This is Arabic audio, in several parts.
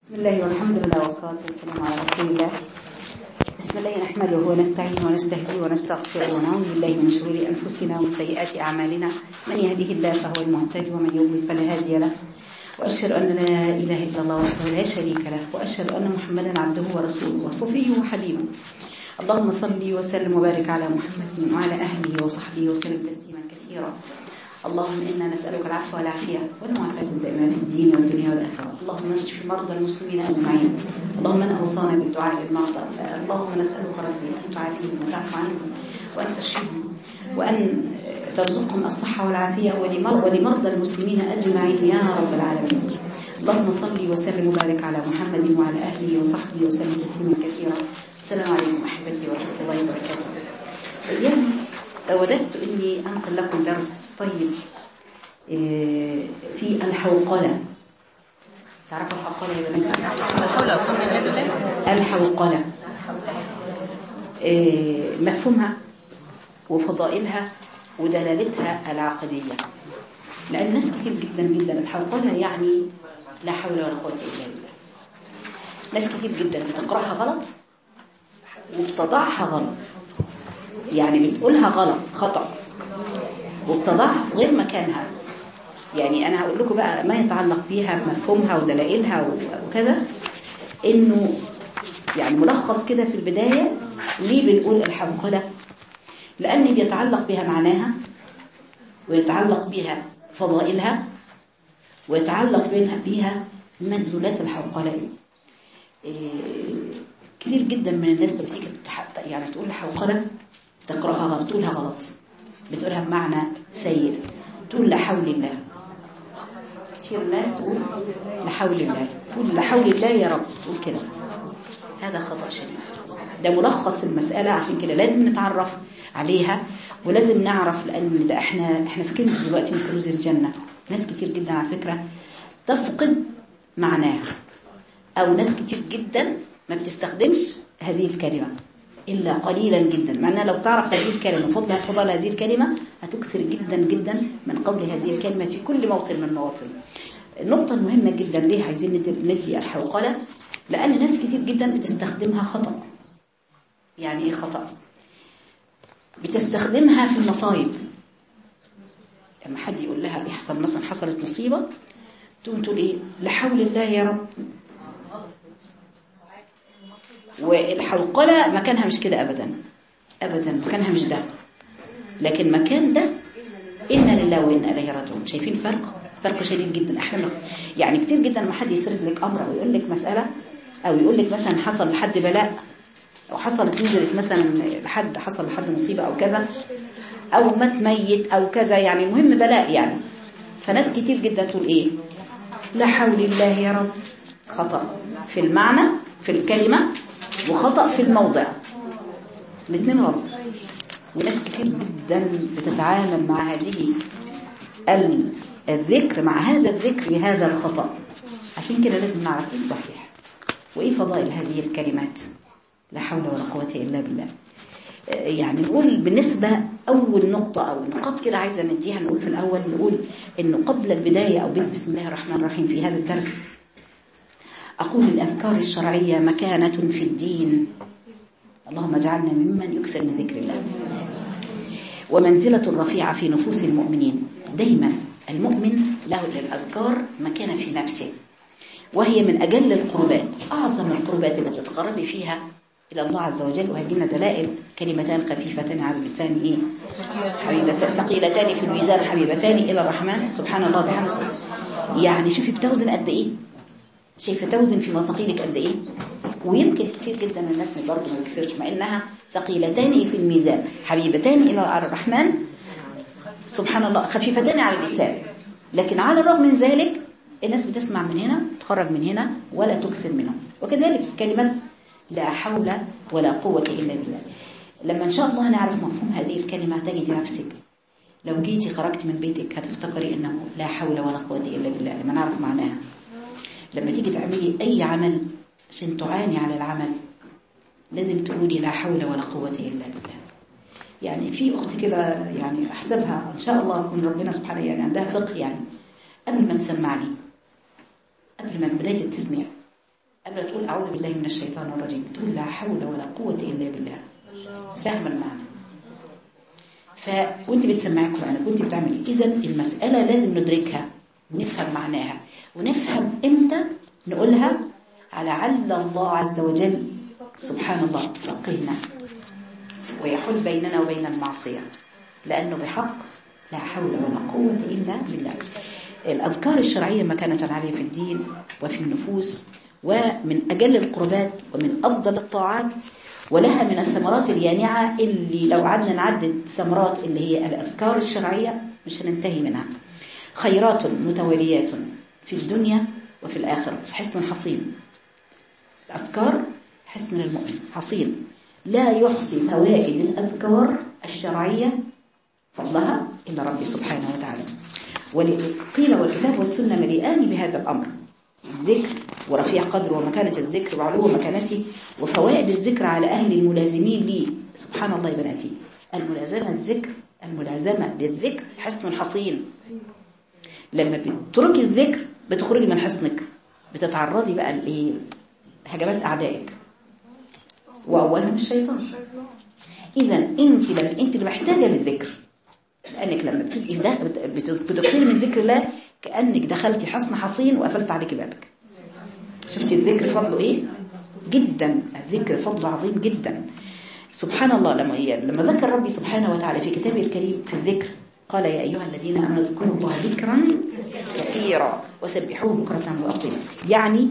بسم الله والحمد لله والصلاة والسلام على رسول الله. بسم الله نحمده ونستعين ونستهديه ونستغفره ونعوذ بالله من شرور أنفسنا ومن سيئات أعمالنا. من يهده الله فهو المهتدي ومن يضلل فلا هادي له. وأشهد أن لا إله إلا الله وحده لا شريك له، وأشهد أن محمدا عبده ورسوله وصفيه وحبيبه. اللهم صل وسلم وبارك على محمد وعلى أهله وصحبه وسلم تسليما كثيرا. اللهم إنا نسألك العفو والعافية والمعافاة الدائمة في الدين والدنيا والآخرة. اللهم اشف مرضى المسلمين أجمعين. اللهم من أوصانا بالدعاء للمرضى، اللهم نسألك ربي أن تعافيهم وتعفو عنهم وأن تشفيهم وأن ترزقهم الصحة والعافية ولمرضى المسلمين أجمعين يا رب العالمين. اللهم صل وسلم وبارك على محمد وعلى أهله وصحبه وسلم تسليما كثيرا. السلام عليكم أحبتي ورحمة الله وبركاته. اليوم وددت أني أنقل لكم درس طيب في الحوقلة. تعرفوا الحوقلة يا بنات؟ الحوقلة مفهومها وفضائلها ودلالتها العقلية، لأن ناس كتير جدا جدا الحوقلة يعني لا حول ولا قوة إلا بالله. ناس كتير جدا بتقرأها غلط وبتضعها غلط، يعني بتقولها غلط خطأ وبتضعها في غير مكانها. يعني أنا هقول لكم بقى ما يتعلق بيها بمفهومها ودلائلها وكذا، إنه يعني ملخص كده في البداية ليه بنقول الحوقلة، لأن بيتعلق بها معناها ويتعلق بها فضائلها ويتعلق بها مدلولات الحوقلة. كتير جدا من الناس لما بتيجي يعني تقول الحوقلة تقرأها غلط، تقولها غلط، بتقولها بمعنى سيء، تقول لا حول الله. كتير ناس تقول لا حول الله، تقول لا حول الله يا رب، تقول كده. هذا خطأ شديد، ده ملخص المسألة. عشان كده لازم نتعرف عليها ولازم نعرف، لأن ده احنا في كنز دلوقتي من كنوز الجنة. ناس كتير جدا على فكرة تفقد معناها، أو ناس كتير جدا ما بتستخدمش هذه الكلمة إلا قليلا جدا. معناها لو تعرف هذه الكلمة فضل هذه الكلمة هتكثر جدا جدا من قول هذه الكلمة في كل موطن من المواطن. النقطة المهمة جدا ليه عايزين ندي الحوقلة، لأن ناس كتير جدا بتستخدمها خطأ. يعني إيه خطأ؟ بتستخدمها في المصايب. لما حد يقول لها يحصل مثلا حصلت مصيبة تقول إيه لا حول الله يا رب. والحوقلة مكانها مش كده أبدا أبدا، مكانها مش ده، لكن مكان ده إنا لله وإنا إليه راجعون. شايفين فرق شديد جدا. احنا يعني كتير جدا لما حد يسرد لك أمر أو يقول لك مسألة أو يقول لك مثلا حصل لحد بلاء أو نزلت مثلا حصل لحد مصيبة أو كذا أو مات ميت أو كذا، يعني المهم بلاء يعني. فناس كتير جدا تقول إيه لا حول الله يا رب. خطأ في المعنى في الكلمة وخطأ في الموضع، الاثنين غلط. وناس كتير جدا بتتعامل مع هذه الذكر مع هذا الذكر بهذا الخطأ. عشان كده لازم نعرف ايه الصحيح وايه فضائل هذه الكلمات لا حول ولا قوة إلا بالله. يعني نقول بالنسبة أول نقطة أو نقاط كده عايزة نديها. نقول في الأول نقول إنه قبل البداية أو بسم الله الرحمن الرحيم في هذا الدرس أقول الأذكار الشرعية مكانة في الدين. اللهم اجعلنا ممن يكثر من ذكر الله. ومنزلة رفيعة في نفوس المؤمنين. دايما المؤمن له للأذكار مكانة في نفسه، وهي من أجل القربات، أعظم القربات التي تتقرب فيها إلى الله عز وجل. وهدينا دلائل كلمتان خفيفتان على اللسان حبيبتان ثقيلتان في الميزان حبيبتان إلى الرحمن سبحان الله بحمده. يعني شوفي بتوزن قد إيه، شايفة توزن في مثاقيلك قد ايه. ويمكن كتير جدا من الناس برضه ما يكثرش، مع انها ثقيلتان في الميزان حبيبتان الى الرحمن سبحان الله خفيفتان على اللسان، لكن على الرغم من ذلك الناس بتسمع من هنا تخرج من هنا ولا تكثر منهم. وكذلك كلمة لا حول ولا قوة الا بالله. لما ان شاء الله نعرف مفهوم هذه الكلمة تجد نفسك لو جيتي خرجت من بيتك هتفتكري انه لا حول ولا قوة الا بالله. لما نعرف معناها، لما تيجي تعملي أي عمل عشان تعاني على العمل لازم تقولي لا حول ولا قوة إلا بالله. يعني في أخت كده يعني أحسبها إن شاء الله يكون ربنا سبحانه يعني عندها فقه، يعني قبل ما تسمعني قبل ما بداية التسميع قبل تقول أعوذ بالله من الشيطان الرجيم تقول لا حول ولا قوة إلا بالله. فاهم المعنى؟ وانت بتسمعي قرآن وانت بتعملي. إذا المسألة لازم ندركها ونفهم معناها، ونفهم إمتى نقولها على عل الله عز وجل سبحان الله يقينا ويحول بيننا وبين المعصية، لأنه بحق لا حول ولا قوة إلا بالله. الأذكار الشرعية مكانة عالية في الدين وفي النفوس، ومن أجل القربات ومن أفضل الطاعات، ولها من الثمرات اليانعة اللي لو عدنا نعدد ثمرات اللي هي الأذكار الشرعية مش هننتهي منها. خيرات متواليات في الدنيا وفي الآخرة، حصن حصين. الأذكار حصن للمؤمن حصين، لا يحصي فوائد الأذكار الشرعية فضلها إلا ربي سبحانه وتعالى. قيل والكتاب والسنة مليئان بهذا الأمر، الذكر ورفيع قدر ومكانة الذكر وعلو مكانته، وفوائد الذكر على أهل الملازمين لي. سبحان الله يا بناتي، الملازمة الذكر، الملازمة للذكر حصن حصين. لما بتتركي الذكر بتخرجي من حصنك، بتتعرضي بقى لهجمات أعدائك وأولهم الشيطان. إذا أنت اللي محتاجة للذكر، لأنك لما بتكثري من ذكر الله كأنك دخلتي حصن حصين وقفلت عليك بابك. شفتي الذكر فضله إيه؟ جدا، الذكر فضله عظيم جدا. سبحان الله، لما ذكر ربي سبحانه وتعالى في كتابه الكريم في الذكر قال يا أيها الذين آمنوا اذكروا الله ذكرا كثيرا وسبحوه بكرة وأصيلا. يعني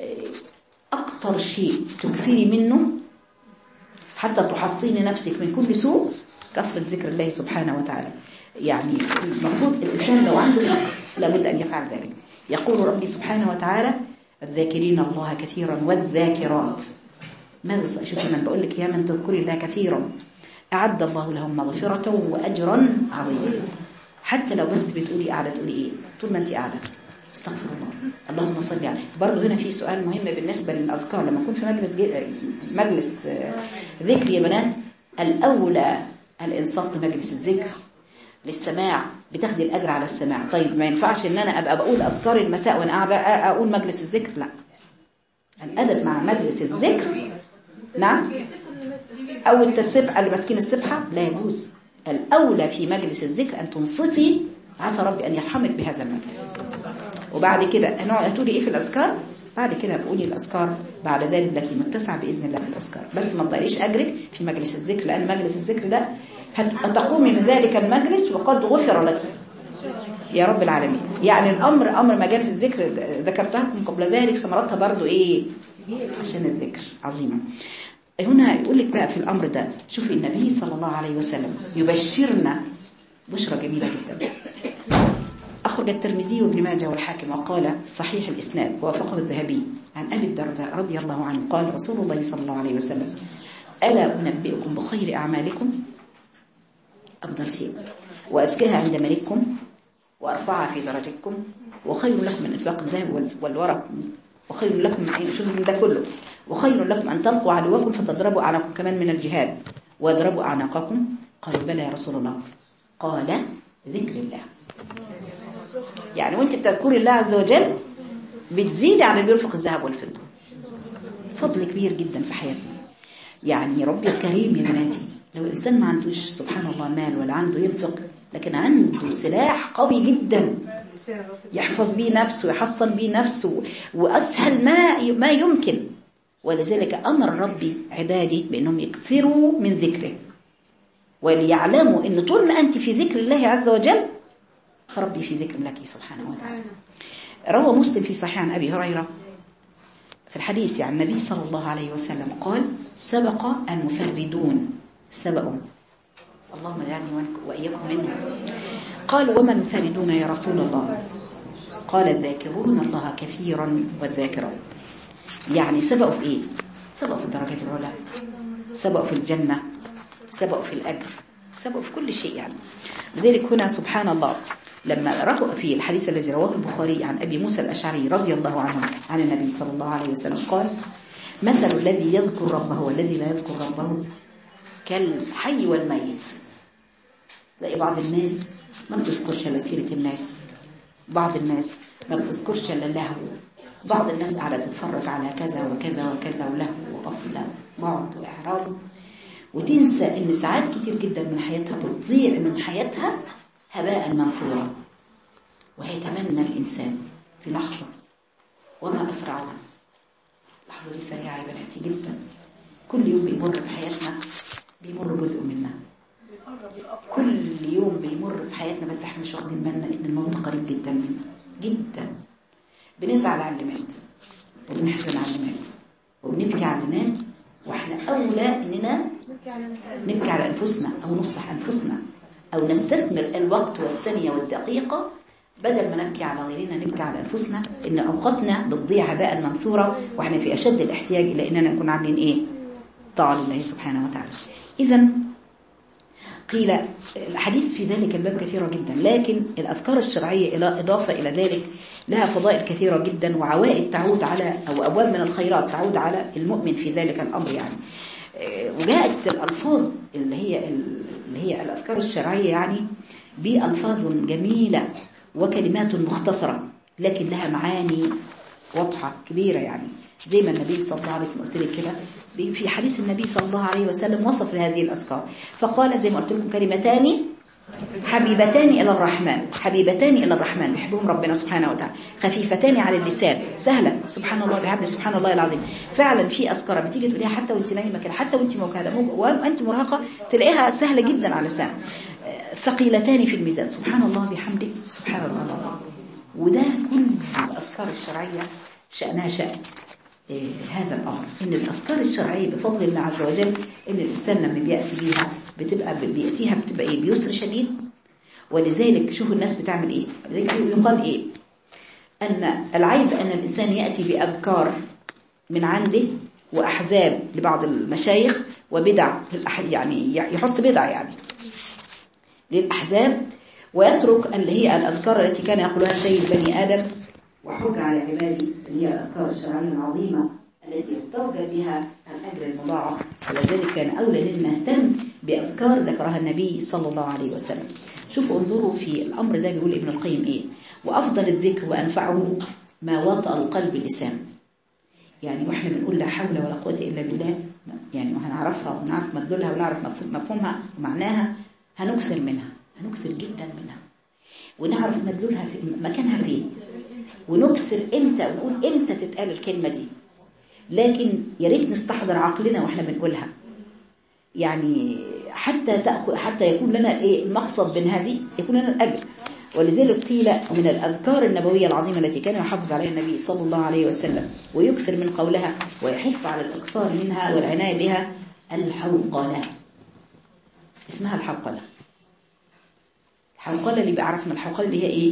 أكثر شيء تكثري منه حتى تحصيني نفسك من كل سوء كثرة ذكر الله سبحانه وتعالى. يعني المفروض الإنسان لو عنده فقه لابد أن يفعل ذلك. يقول ربي سبحانه وتعالى الذاكرين الله كثيرا والذاكرات. ماذا شوفي من بقول لك يا من تذكري الله كثيرا أعد الله لهم مغفرة وأجرا عظيما. حتى لو بس بتقولي قاعدة تقولي إيه طول ما أنت قاعدة استغفر الله اللهم صل عليه. برضه هنا في سؤال مهم بالنسبة للأذكار. لما أكون في مجلس ذكر يا بنات، الأولى الإنصات لمجلس الذكر للسماع، بتاخدي الأجر على السماع. طيب ما ينفعش إن أنا أبقى بقول أذكار المساء وأنا قاعدة أقول مجلس الذكر، لا. الأدب مع مجلس الذكر نعم، أو التسبحة اللي ماسكين السبحة لا يجوز. الأولى في مجلس الذكر أن تنصتي، عسى ربي أن يرحمك بهذا المجلس. وبعد كده هتقولي إيه في الأذكار؟ بعد كده بقولي الأذكار بعد ذلك لك متسع بإذن الله في الأذكار. بس ما تضيعيش أجرك في مجلس الذكر، لأن مجلس الذكر ده هتقومي من ذلك المجلس وقد غفر لك يا رب العالمين. يعني الأمر أمر مجالس الذكر ذكرتها من قبل ذلك ثمرتها برضو إيه عشان الذكر عظيمة. هنا يقول لك بقى في الأمر ده، شوفي النبي صلى الله عليه وسلم يبشرنا بشرى جميلة جدا. أخرج الترمذي وابن ماجه والحاكم وقال صحيح الإسناد ووافقه الذهبي عن أبي الدرداء رضي الله عنه قال رسول الله صلى الله عليه وسلم ألا أنبئكم بخير أعمالكم، أفضل شيء وأزكاها عند ملككم وأرفعها في درجتكم وخير لكم من إنفاق الذهب والورق وخير لكم من ده كله وخير لكم أن تلقوا عدوكم فتضربوا أعناقكم كمان من الجهاد واضربوا أعناقكم. قالوا بلى يا رسول الله. قال ذكر الله. يعني وانت بتذكري الله عز وجل بتزيد عن اللي بينفق الذهب والفضة. فضل كبير جدا في حياتنا. يعني ربي الكريم يا بناتي، لو الإنسان ما عندوش سبحان الله مال ولا عنده ينفق، لكن عنده سلاح قوي جدا يحفظ به نفسه ويحصن به نفسه وأسهل ما يمكن. ولذلك أمر ربي عبادي بأنهم يكثروا من ذكره وليعلموا أن طول ما أنت في ذكر الله عز وجل فربي في ذكر لك سبحانه وتعالى. روى مسلم في صحيح عن أبي هريرة في الحديث عن النبي صلى الله عليه وسلم قال سبق المفردون، سبقوا اللهم يعني وإياكم منه. قال وما المفردون يا رسول الله؟ قال الذاكرون الله كثيرا والذاكرون. يعني سبقوا في إيه؟ سبقوا في الدرجات العلى، سبقوا في الجنة، سبقوا في الأجر، سبقوا في كل شيء. يعني لذلك هنا سبحان الله لما رأوا في الحديث الذي رواه البخاري عن أبي موسى الأشعري رضي الله عنه عن النبي صلى الله عليه وسلم قال مثل الذي يذكر ربه والذي لا يذكر ربه كالحي والميت. تلاقي بعض الناس ما بتذكرش الا سيرة الناس، بعض الناس ما بتذكرش الا اللهو، بعض الناس قاعدة تتفرج على كذا وكذا وكذا وله وغفلة وبعد وإعراض، وتنسى إن ساعات كتير جدا من حياتها بتضيع من حياتها هباء منثورا. وهيتمنى الإنسان في لحظة، وما أسرعنا، اللحظة دي سريعة يا بناتي جدا. كل يوم بيمر في حياتنا بيمر جزء منها، كل يوم بيمر في حياتنا بس احنا مش واخدين بالنا ان الموت قريب جدا منا جدا. بنزعل على اللي مات، وبنحزن على اللي مات، وبنبكي على اللي مات، واحنا اولى اننا نبكي على انفسنا او نصلح انفسنا او نستثمر الوقت والثانيه والدقيقه بدل ما نبكي على غيرنا، نبكي على انفسنا. ان اوقاتنا بتضيع هباء منثورا واحنا في اشد الاحتياج الى اننا نكون عاملين ايه؟ طاعه لله سبحانه وتعالى. اذا قيل الحديث في ذلك الباب كثيرة جدا، لكن الأذكار الشرعية إضافة إلى ذلك لها فضائل كثيرة جدا وعوائد تعود على أو أبواب من الخيرات تعود على المؤمن في ذلك الأمر يعني. وجاءت الألفاظ اللي هي الأذكار الشرعية يعني بألفاظ جميلة وكلمات مختصرة لكن لها معاني واضحة كبيرة يعني. زي ما النبي صلى الله عليه وسلم قلت لك كده في حديث النبي صلى الله عليه وسلم وصف لهذه الأذكار فقال زي ما قلت لكم كلمتان حبيبتان إلى الرحمن، حبيبتان إلى الرحمن بيحبهم ربنا سبحانه وتعالى، خفيفتان على اللسان، سهلة سبحان الله بحمده سبحان الله العظيم. فعلا في أذكار بتيجي تقوليها حتى وانت نايمة كده، حتى وانت موكلة وانت مرهقة تلاقيها سهلة جدا على اللسان، ثقيلتان في الميزان، سبحان الله بحمده سبحان الله العظيم. وده كل الأذكار الشرعية شأنها شأن هذا الأمر، إن الأذكار الشرعية بفضل الله عز وجل إن الإنسان لما بيأتي بيها بتبقى إيه بيسر شديد. ولذلك شوفوا الناس بتعمل إيه، يقال إيه أن العيب أن الإنسان يأتي بأذكار من عنده وأحزاب لبعض المشايخ وبدع يعني يحط بدع يعني للأحزاب ويترك اللي هي الأذكار التي كان يقولها سيد بني آدم وحج على عبادي اللي هي الأذكار الشرعية العظيمة التي يستوجب بها الأجر المضاعف. ولذلك كان أولى أن نهتم بأذكار ذكرها النبي صلى الله عليه وسلم. شوفوا انظروا في الأمر ده بيقول ابن القيم إيه، وأفضل الذكر وأنفعه ما وطأ القلب اللسان. يعني وإحنا بنقول لا حول ولا قوة إلا بالله يعني وهنعرفها ونعرف مدلولها ونعرف مفهومها ومعناها، هنكثر منها، هنكثر جدا منها ونعرف مدلولها في مكانها فين، ونكثر امتى ونقول امتى تتقال الكلمة دي. لكن يا ريت نستحضر عقلنا واحنا بنقولها يعني حتى يكون لنا ايه المقصد من هذه، يكون لنا الأجر. ولذلك قيل من الأذكار النبوية العظيمة التي كان يحافظ عليها النبي صلى الله عليه وسلم ويكثر من قولها ويحث على الإكثار منها والعناية بها الحوقلة. اسمها الحوقلة. الحوقلة اللي بيعرف من الحوقلة اللي هي ايه؟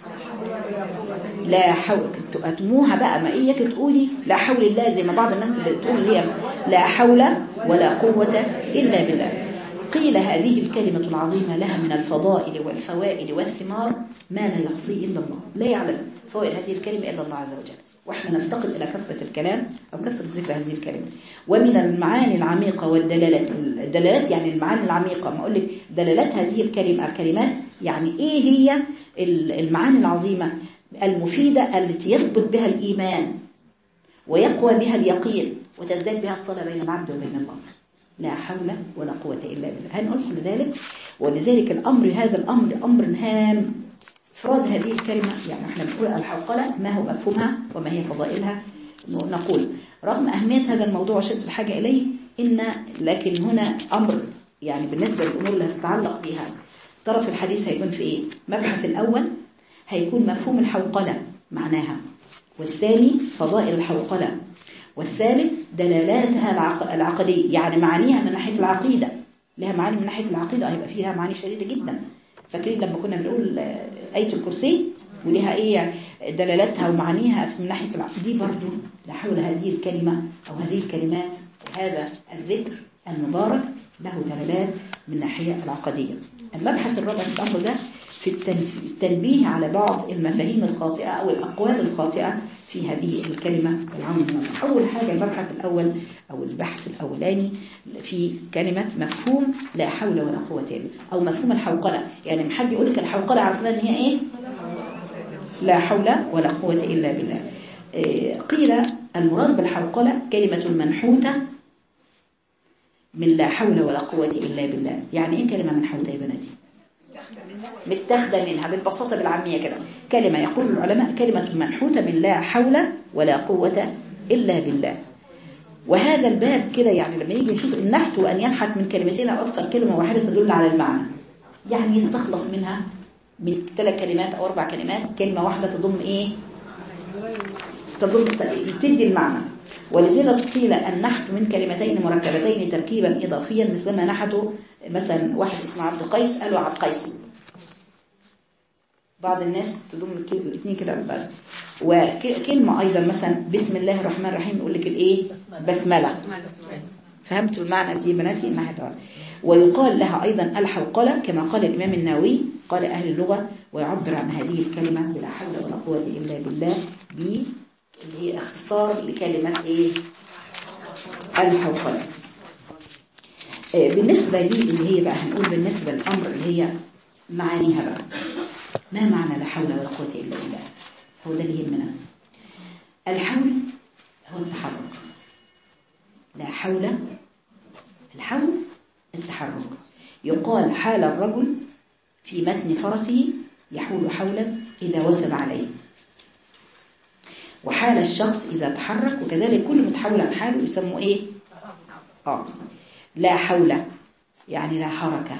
لا حول، تقدموها بقى ما اياك تقولي لا حول الله زي ما بعض الناس اللي تقول هي لا حول ولا قوة إلا بالله. قيل هذه الكلمة العظيمة لها من الفضائل والفوائد والثمار ما لا يحصيه إلا الله، لا يعلم فوائد هذه الكلمة إلا الله عز وجل، واحنا نفتقد إلى كثرة الكلام أو كثرة ذكر هذه الكلمة. ومن المعاني العميقة والدلالات، الدلالات يعني المعاني العميقة، ما أقول لك دلالات هذه الكلمات يعني إيه هي المعاني العظيمة المفيدة التي يثبت بها الإيمان ويقوى بها اليقين وتزداد بها الصلة بين العبد وبين الله. لا حول ولا قوة إلا بالله. هنقول لذلك ولذلك هذا الأمر أمر هام. إفراد هذه الكلمة يعني احنا بنقول الحوقلة ما هو مفهومها وما هي فضائلها. نقول رغم أهمية هذا الموضوع وشدة الحاجة إليه لكن هنا أمر يعني بالنسبة للأمور اللي تتعلق بها طرف الحديث هيكون في إيه؟ مبحث الأول هيكون مفهوم الحوقلة معناها، والثاني فضائل الحوقلة، والثالث دلالاتها العقدية يعني معانيها من ناحية العقيدة، لها معاني من ناحية العقيدة هيبقى فيها معاني شديدة جدا. فاكرين لما كنا بنقول آية الكرسي ولها ايه دلالاتها ومعانيها من ناحية العقيدة، دي برضو لا حول هذه الكلمة أو هذه الكلمات وهذا الذكر المبارك له دلالات من ناحية العقدية. المبحث الرابع في الأمر ده في التنبيه على بعض المفاهيم الخاطئة أو الأقوال الخاطئة في هذه الكلمة العامة. أول حاجة المبحث الأول أو البحث الأولاني في كلمة مفهوم لا حول ولا قوة إلا أو مفهوم الحوقلة. يعني محد يقول لك الحوقلة عرفنا إن هي إيه؟ لا حول ولا قوة إلا بالله. قيل المراد بالحوقلة كلمة منحوتة من لا حول ولا قوة إلا بالله. يعني إيه كلمة منحوتة يا بناتي؟ متاخده منها بالبساطة بالعامية كده. كلمة يقول العلماء كلمة منحوتة من لا حول ولا قوة إلا بالله. وهذا الباب كده يعني لما يجي نشوف النحت وأن ينحت من كلمتين أو أكثر كلمة واحدة تدل على المعنى، يعني يستخلص منها من 3 كلمات أو 4 كلمات كلمة واحدة تضم إيه؟ تدي المعنى. ولذلك قيل النحت من كلمتين مركبتين تركيبا إضافيا، مثل ما نحتوا مثلا واحد اسمه عبد قيس قالوا عبد قيس. بعض الناس تضم الاثنين كده ببعض. وكلمة أيضا مثلا بسم الله الرحمن الرحيم يقول لك الإيه؟ بسملة. فهمتوا المعنى دي بناتي إنها تعالى. ويقال لها أيضا الحوقلة كما قال الإمام النووي قال أهل اللغة، ويعبر عن هذه الكلمة بلا حول ولا قوة إلا بالله اللي هي اختصار لكلمة إيه؟ الحوقلة. بالنسبة لي اللي هي بقى هنقول بالنسبة للأمر اللي هي معانيها بقى. ما معنى لا حول ولا قوة إلا بالله؟ هو ده اللي يهمنا. الحول هو التحرك. لا حول، الحول التحرك. يقال حال الرجل في متن فرسه يحول حولا إذا وثب عليه، وحال الشخص إذا تحرك، وكذلك كل متحول عن حاله يسمى إيه؟ لا حول يعني لا حركة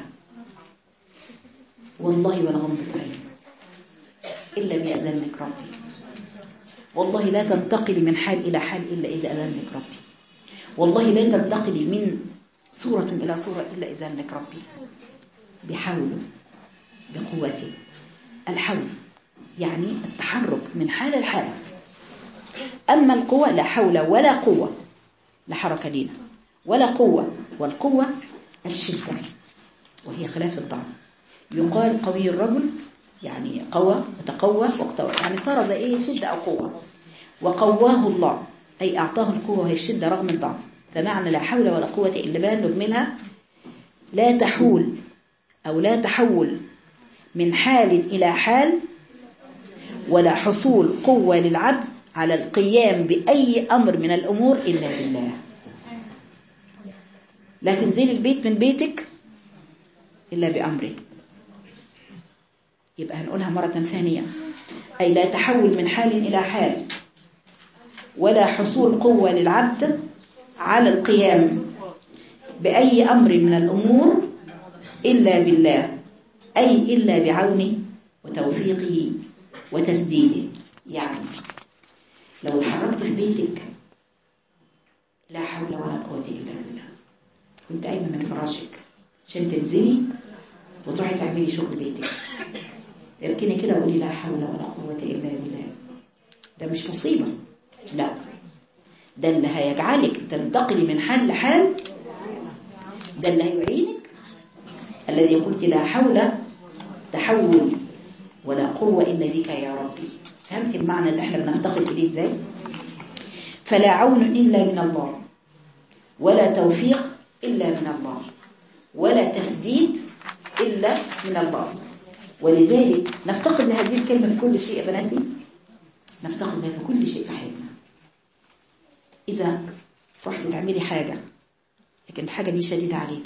والله ولا غمضة عين إلا بإذن لك ربي. والله لا تنتقلي من حال إلى حال إلا إذا أذن لك ربي. والله لا تنتقلي من صورة إلى صورة إلا إذا أذن لك ربي. بحول بقوته. الحول يعني التحرك من حال الحالة. أما القوة لا حول ولا قوة، لا حركة لنا ولا قوة. والقوة الشدة وهي خلاف الضعف. يقال قوي الرجل يعني قوى وتقوى واقتوى، يعني صار زي ايه؟ شدة أو قوة. وقواه الله أي أعطاه القوة وهي الشدة رغم الضعف. فمعنى لا حول ولا قوة إلا بالله نجملها لا تحول أو لا تحول من حال إلى حال، ولا حصول قوة للعبد على القيام بأي أمر من الأمور إلا بالله. لا تنزل البيت من بيتك إلا بأمره. يبقى هنقولها مرة ثانية، أي لا تحول من حال إلى حال، ولا حصول قوة للعبد على القيام بأي أمر من الأمور إلا بالله، أي إلا بعونه وتوفيقه وتسديده. يعني لو اتحركت في بيتك لا حول ولا قوة إلا بالله، كنت قايمة من فراشك عشان تنزلي وتروحي تعملي شغل بيتك، اركني كده وقولي لا حول ولا قوة إلا بالله. ده مش مصيبة، لا، ده اللي هيجعلك تنتقلي من حال لحال، ده اللي هيعينك. الذي قلت لا حول تحول ولا قوة إلا بك يا ربي. فهمت المعنى اللي احنا بنفتقد إليه ازاي؟ فلا عون إلا من الله، ولا توفيق إلا من الله، ولا تسديد إلا من الله. ولذلك نفتقد لهذه الكلمة في كل شيء يا بناتي، نفتقد لها في كل شيء في حياتنا. إذا رحت تعملي حاجة لكن الحاجة دي شديدة عليكي،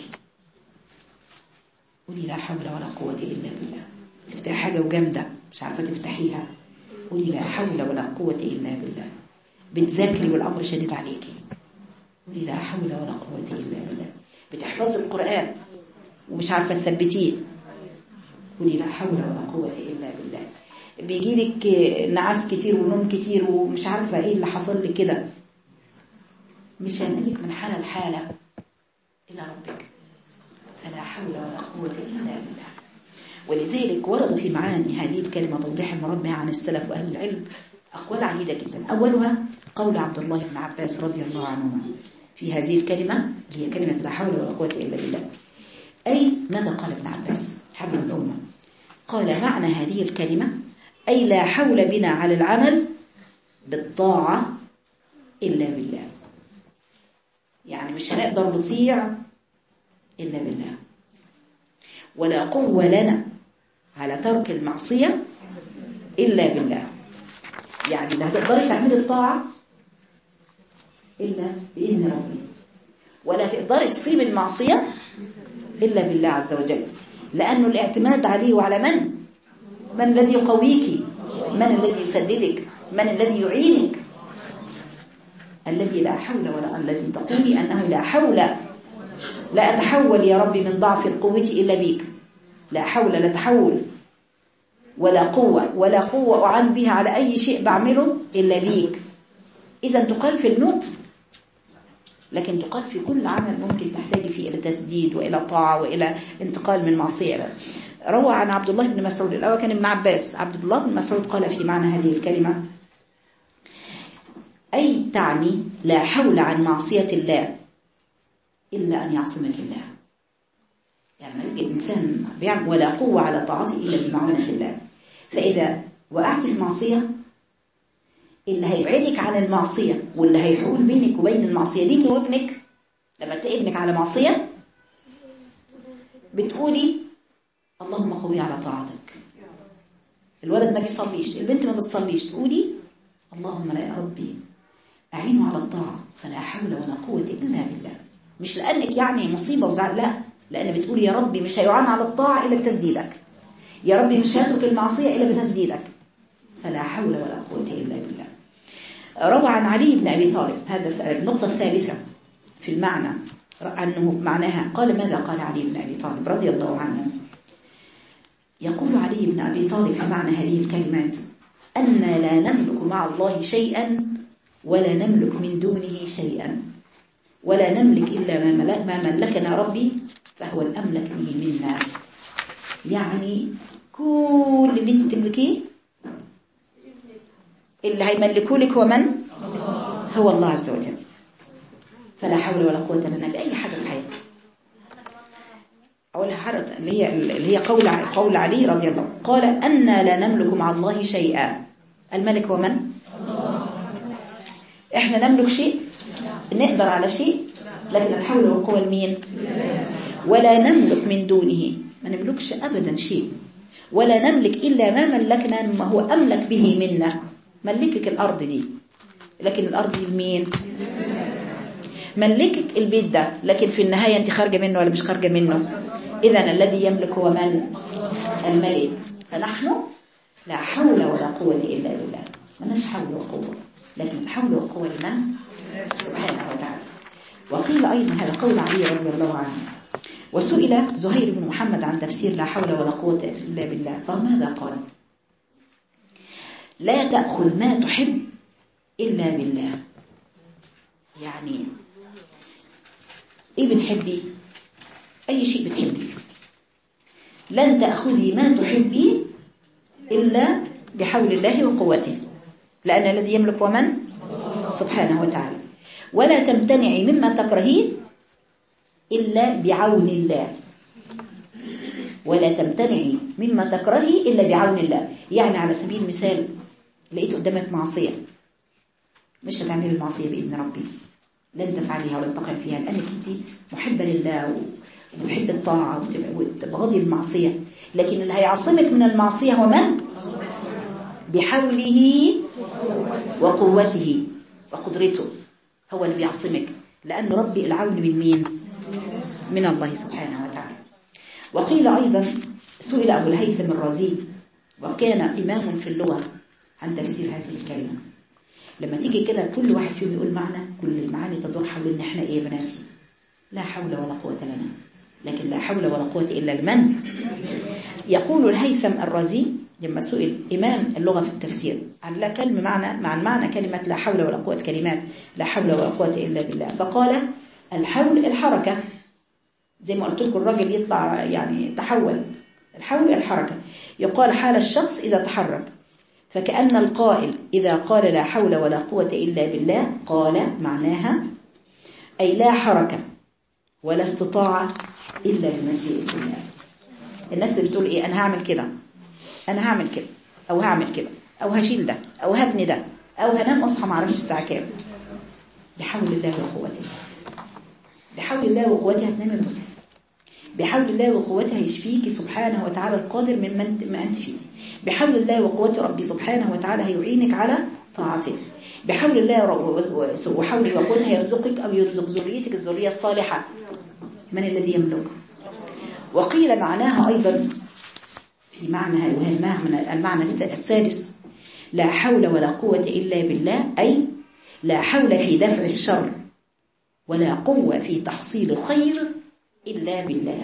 قولي لا حول ولا قوة إلا بالله. تفتحي حاجة وجامدة مش عارفة تفتحيها، قولي لا حول ولا قوة إلا بالله. بتذاكري والأمر شديد عليكي، قولي لا حول ولا قوة إلا بالله. بتحفظي القرآن ومش عارفة تثبتيه، قولي لا حول ولا قوة إلا بالله. بيجيلك نعاس كتير ونوم كتير ومش عارفة إيه اللي حصل لك كده، مش هنقلك من حالة لحالة إلا ربك. فلا حول ولا قوة إلا بالله. ولذلك ورد في معاني هذه الكلمة توضيح المراد بها عن السلف وأهل العلم أقوال عديدة جدا. أولها قول عبد الله بن عباس رضي الله عنهما في هذه الكلمة اللي هي كلمة لا حول ولا قوة إلا بالله. أي ماذا قال ابن عباس حبر الأمة؟ قال معنى هذه الكلمة أي لا حول بنا على العمل بالطاعة إلا بالله. يعني مش هنقدر نطيع إلا بالله، ولا قوة لنا على ترك المعصية إلا بالله. يعني لا هتقدري تعملي الطاعة إلا بإذن ربي، ولا تقدري تصيب المعصية إلا بالله عز وجل، لأنه الاعتماد عليه وعلى من الذي يقويك، من الذي يسددك، من الذي يعينك، الذي لا حول ولا، الذي تقولي أنه لا حول، لا أتحول يا ربي من ضعف القوة إلا بك، لا حول لا تحول ولا قوة أعان بها على أي شيء بعمله إلا بيك. إذا تقال في الموت، لكن تقال في كل عمل ممكن تحتاج فيه إلى تسديد وإلى طاعة وإلى انتقال من معصية. روى عن عبد الله بن مسعود، الأول كان ابن عباس، عبد الله بن مسعود قال في معنى هذه الكلمة أي تعني لا حول عن معصية الله إلا أن يعصمك الله. يعني الإنسان بيعمل ولا قوة على طاعته إلا بمعونة الله. فإذا وقعت في معصية، اللي هيبعدك عن المعصية واللي هيحول بينك وبين المعصية ليك وابنك، لما تلاقي ابنك على معصية بتقولي اللهم قوي على طاعتك. الولد ما بيصليش، البنت ما بتصليش، تقولي اللهم لا يا ربي أعينه على الطاعة، فلا حول ولا قوة إلا بالله. مش لأنك يعني مصيبة وزعل، لا، لأن بتقولي يا ربي مش هيعان على الطاعة إلا بتسديدك، يا ربي مش هيترك المعصية إلا بتسديدك، فلا حول ولا قوة إلا بالله. روى عن علي بن أبي طالب، هذا النقطة الثالثة في المعنى، أنه معناها قال ماذا قال علي بن أبي طالب رضي الله عنه؟ يقول علي بن أبي طالب في معنى هذه الكلمات أن لا نملك مع الله شيئا ولا نملك من دونه شيئا، ولا نملك إلا ما ملكنا ربي فهو الأملك به منا. يعني كل اللي انت تملكيه اللي هيملكه لك هو من؟ هو الله عز وجل. فلا حول ولا قوة لنا بأي حاجة في حياتنا. أولها حرة اللي هي قول علي رضي الله، قال أن لا نملك مع الله شيئا. الملك هو من؟ إحنا نملك شيء، نقدر على شيء، لكن الحول والقوة لمين؟ ولا نملك من دونه، ما نملكش أبدا شيء، ولا نملك إلا ما ملكنا، ما هو أملك به منا. ملكك الأرض دي، لكن الأرض دي لمين؟ ملكك البيت ده، لكن في النهاية أنت خارجة منه ولا مش خارجة منه؟ إذن الذي يملك هو من؟ الملك. فنحن لا حول ولا قوة إلا بالله، مالناش حول وقوة، لكن الحول والقوة لمن؟ سبحانه وتعالى. وقيل أيضا هذا قول علي رضي الله عنه. وسئل زهير بن محمد عن تفسير لا حول ولا قوة إلا بالله، فماذا قال؟ لا تأخذ ما تحب إلا بالله. يعني إيه بتحبي؟ أي شيء بتحبي، لن تأخذي ما تحبي إلا بحول الله وقوته، لأن الذي يملك ومن؟ سبحانه وتعالى. ولا تمتنعي مما تكرهين إلا بعون الله، ولا تمتنعي مما تكرهي إلا بعون الله. يعني على سبيل المثال لقيت قدامك معصية، مش هتعملي المعصية بإذن ربي، لن تفعليها ولن تقع فيها، لأنك أنت محبة لله وتحب الطاعة وتبغضي المعصية، لكن اللي هيعصمك من المعصية هو من؟ بحوله وقوته وقدرته، هو اللي بيعصمك، لأن ربي العون من مين؟ من الله سبحانه وتعالى. وقيل أيضا سئل أبو الهيثم الرازي، وكان إمام في اللغة، عن تفسير هذه الكلمة. لما تيجي كده كل واحد فيهم يقول معنى، كل المعاني تدور حول ان احنا ايه بناتي؟ لا حول ولا قوة لنا، لكن لا حول ولا قوة إلا لمن؟ يقول الهيثم الرازي لما سئل إمام اللغة في التفسير عن كلمة معنى كلمة لا حول ولا قوة، كلمات لا حول ولا قوة إلا بالله، فقال الحول الحركة، زي ما قلت لكم الراجل يطلع يعني تحول، الحول الحركة، يقال حال الشخص إذا تحرك. فكأن القائل إذا قال لا حول ولا قوة إلا بالله قال معناها أي لا حركة ولا استطاعة إلا بمشيئة الله. الناس اللي بتقول إيه، أنا هعمل كده، أنا هعمل كده، أو هعمل كده، أو هشيل ده، أو هبني ده، أو هنام أصحى معرفش الساعة كام، بحول الله وقوته، بحول الله وقوته هتنامي وتصحي، بحول الله وقوته يشفيك سبحانه وتعالى القادر من ما أنت فيه، بحول الله وقوته ربي سبحانه وتعالى هيعينك على طاعته. بحول الله وحوله وقوته يرزقك أو يرزق ذريتك الذرية الصالحة. من الذي يملك؟ وقيل معناها أيضا في معنى المعنى السادس لا حول ولا قوة إلا بالله، أي لا حول في دفع الشر ولا قوة في تحصيل الخير إلا بالله.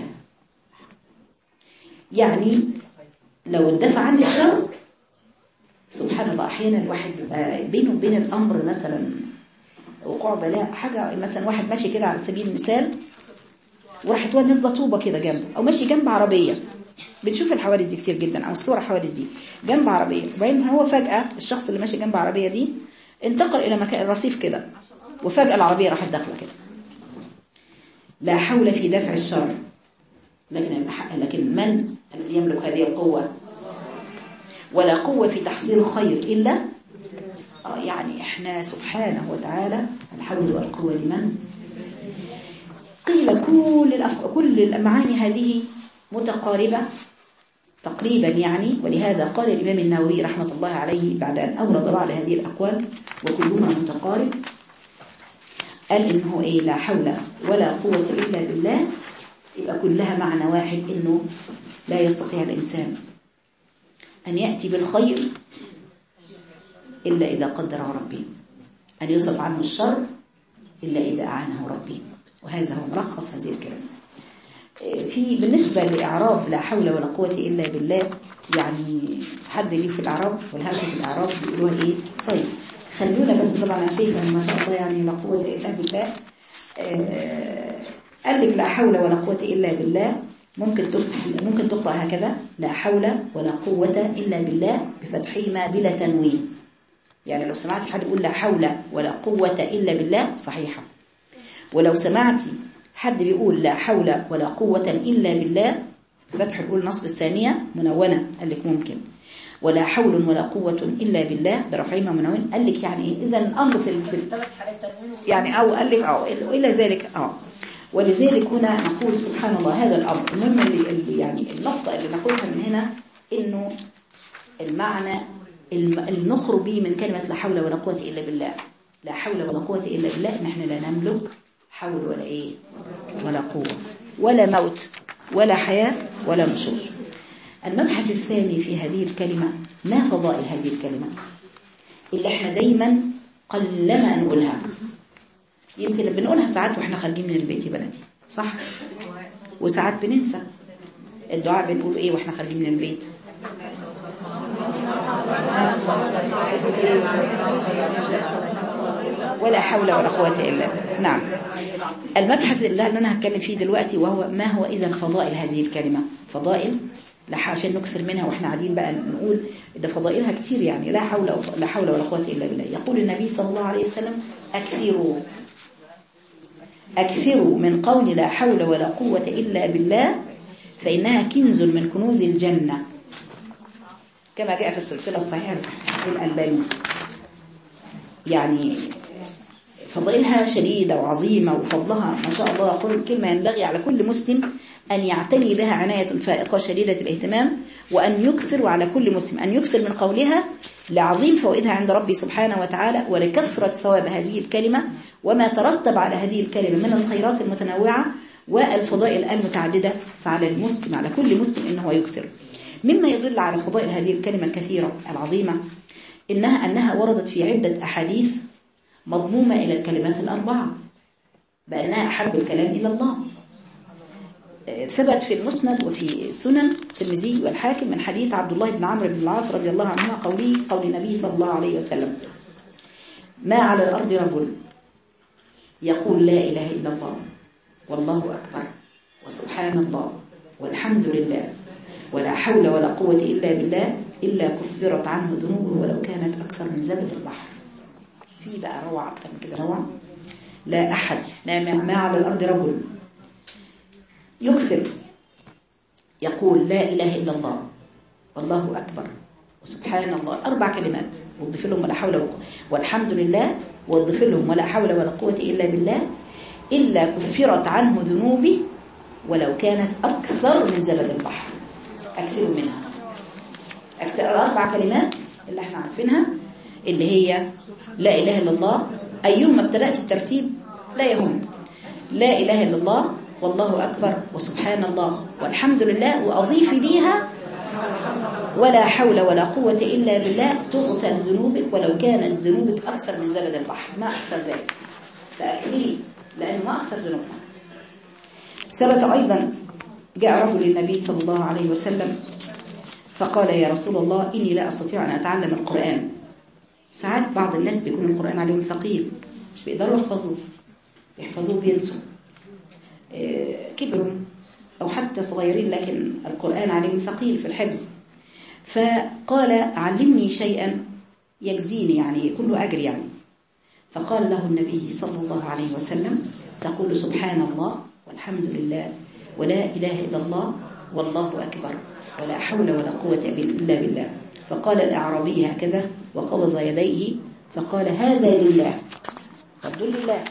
يعني لو اندفع عني الشر، سبحان الله، أحيانا الواحد بينه وبين الأمر مثلا وقوع بلاء، حاجة مثلا واحد ماشي كده على سبيل المثال وراحت نسبة طوبة كده جنبه، أو ماشي جنب عربية، بنشوف الحوادث دي كتير جدا، أو الصورة الحوادث دي جنب عربية، وبعدين هو فجأة الشخص اللي ماشي جنب عربية دي انتقل إلى مكان الرصيف كده، وفجأة العربية راحت داخلة كده. لا حول في دفع الشر، لكن من الذي يملك هذه القوة؟ ولا قوة في تحصيل الخير إلا يعني إحنا سبحانه وتعالى الحول والقوة لمن؟ قيل كل المعاني هذه متقاربة تقريبا يعني، ولهذا قال الإمام النووي رحمة الله عليه بعد أن أورد بعض هذه الأقوال وكلها متقارب، قال إنه لا حول ولا قوة إلا بالله، يبقى كلها معنى واحد، إنه لا يستطيع الإنسان أن يأتي بالخير إلا إذا قدره ربي، أن يصرف عنه الشر إلا إذا أعانه ربي. وهذا هو ملخص هذه الكلمة. بالنسبة لإعراب لا حول ولا قوة إلا بالله، يعني حد ليه في الإعراب والهاجة في الإعراب بيقولوها إيه؟ طيب خلونا بس، طبعا أنا شايفة ما شاء الله يعني لا قوة إلا بالله. قال لك لا حول ولا قوة إلا بالله، ممكن تقرأ هكذا: لا حول ولا قوة إلا بالله بفتحهما بلا تنوين. يعني لو سمعت حد يقول لا حول ولا قوة إلا بالله صحيحة، ولو سمعتي حد بيقول لا حول ولا قوة إلا بالله بفتح الأولى نصب الثانية منونة، قال لك ممكن. ولا حول ولا قوة إلا بالله برفعهما منون، قال لك يعني إذا الأمر في يعني أو قال لك إلى ذلك ولذلك هنا نقول سبحان الله هذا الأمر. المهم اللي يعني النقطة اللي نقولها من هنا إنه المعنى اللي نخرج به من كلمة لا حول ولا قوة إلا بالله، لا حول ولا قوة إلا بالله، نحن لا نملك حول ولا ولا قوة ولا موت ولا حياة ولا نشور. المبحث الثاني في هذه الكلمة: ما فضائل هذه الكلمة اللي احنا دايما قلما نقولها؟ يمكن بنقولها ساعات واحنا خارجين من البيت يا بناتي، صح؟ وساعات بننسى الدعاء. بنقول ايه واحنا خارجين من البيت؟ ولا حول ولا قوة إلا بالله. نعم. المبحث اللي أنا هتكلم فيه دلوقتي وهو ما هو إذن فضائل هذه الكلمة. فضائل عشان نكثر منها واحنا قاعدين بقى نقول ده فضائلها كتير، يعني لا حول ولا قوة إلا بالله. يقول النبي صلى الله عليه وسلم: أكثروا من قول لا حول ولا قوة إلا بالله فإنها كنز من كنوز الجنة، كما جاء في السلسلة الصحيحة الألباني. يعني فضائلها شديدة وعظيمة، وفضلها ما شاء الله كلمة ينبغي على كل مسلم أن يعتني بها عناية فائقة شديدة الاهتمام، وأن يكثر، وعلى كل مسلم أن يكثر من قولها لعظيم فوائدها عند ربي سبحانه وتعالى، ولكثرة ثواب هذه الكلمة وما ترتب على هذه الكلمة من الخيرات المتنوعة والفضائل المتعددة. فعلى المسلم، على كل مسلم، إنه يكثر. مما يدل على فضائل هذه الكلمة الكثيرة العظيمة أنها وردت في عدة أحاديث مضمومة إلى الكلمات الأربعة بأنها أحب الكلام إلى الله. ثبت في المسند وفي سنن الترمذي والحاكم من حديث عبد الله بن عمرو بن العاص رضي الله عنه قول النبي صلى الله عليه وسلم: ما على الأرض رجل يقول لا إله إلا الله والله أكبر وسبحان الله والحمد لله ولا حول ولا قوة إلا بالله إلا كفرت عنه ذنوبه ولو كانت أكثر من زبد البحر. في بقى روعة أكثر من كده روعة. لا أحد ما على الأرض رجل يكثر يقول لا إله إلا الله والله أكبر وسبحان الله، 4 كلمات، وضيف لهم ولا حول ولا قوة والحمد لله، وضيف لهم ولا حول ولا قوة إلا بالله إلا كفرت عنه ذنوبه ولو كانت أكثر من زبد البحر. أكثر منها، أكثر 4 كلمات اللي احنا عارفينها اللي هي لا إله إلا الله. أيهما ابتدأت الترتيب لا يهم. لا إله إلا الله والله أكبر وسبحان الله والحمد لله، وأضيف ليها ولا حول ولا قوة إلا بالله، تغسل ذنوبك ولو كانت ذنوبك أكثر من زبد البحر، ما أكثر ذلك، فأكثري لأنه ما أكثر ذنوبنا. ثبت أيضا جاء رجل للنبي صلى الله عليه وسلم فقال يا رسول الله إني لا أستطيع أن أتعلم القرآن. ساعات بعض الناس بيكون القرآن عليهم ثقيل، مش بيقدروا يحفظوه بينسوا، كبروا أو حتى صغيرين، لكن القرآن عليهم ثقيل في الحفظ. فقال علمني شيئا يجزيني، يعني يكون له أجر يعني. فقال له النبي صلى الله عليه وسلم تقول سبحان الله والحمد لله ولا إله إلا الله والله أكبر ولا حول ولا قوة إلا بالله. فقال الأعرابي هكذا وقبض يديه فقال هذا لله. طب دول لله،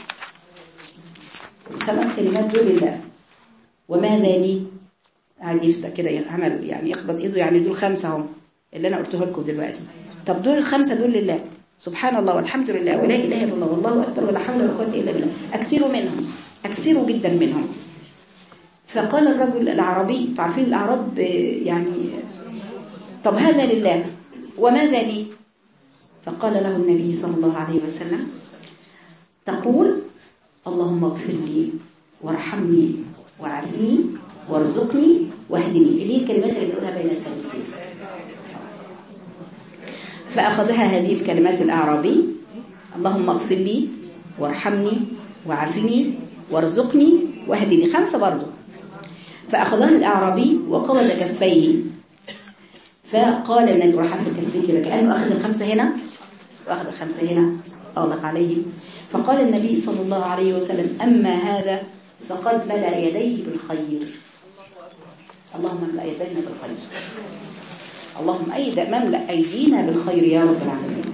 5 كلمات دول لله، وماذا لي؟ قاعد يفتح كده عمل يعني يقبض ايده، يعني دول 5 هم اللي انا قلته لكم دلوقتي. طب دول ال5 دول لله، سبحان الله والحمد لله ولا اله الا الله والله اكبر ولا حول ولا قوه الا بالله، اكثروا منهم، اكثروا جدا منهم. فقال الرجل الأعرابي، تعرفين الأعراب يعني، طب هذا لله وماذا لي؟ فقال له النبي صلى الله عليه وسلم تقول اللهم اغفر لي وارحمني وعافني وارزقني واهدني، اللي هي الكلمات اللي بنقولها بين السنتين. فأخذها هذه الكلمات الأعرابي، اللهم اغفر لي وارحمني وعافني وارزقني واهدني، 5 برضو. فأخذها الأعرابي وقبض كفيه، فقال النبي راح في كفيه كده كأنه أخذ ال5 هنا وأخذ ال5 هنا أغلق عليهم. فقال النبي صلى الله عليه وسلم أما هذا فقد ملأ يديه بالخير. اللهم املأ يدينا بالخير، اللهم مملأ أيدينا بالخير يا رب العالمين.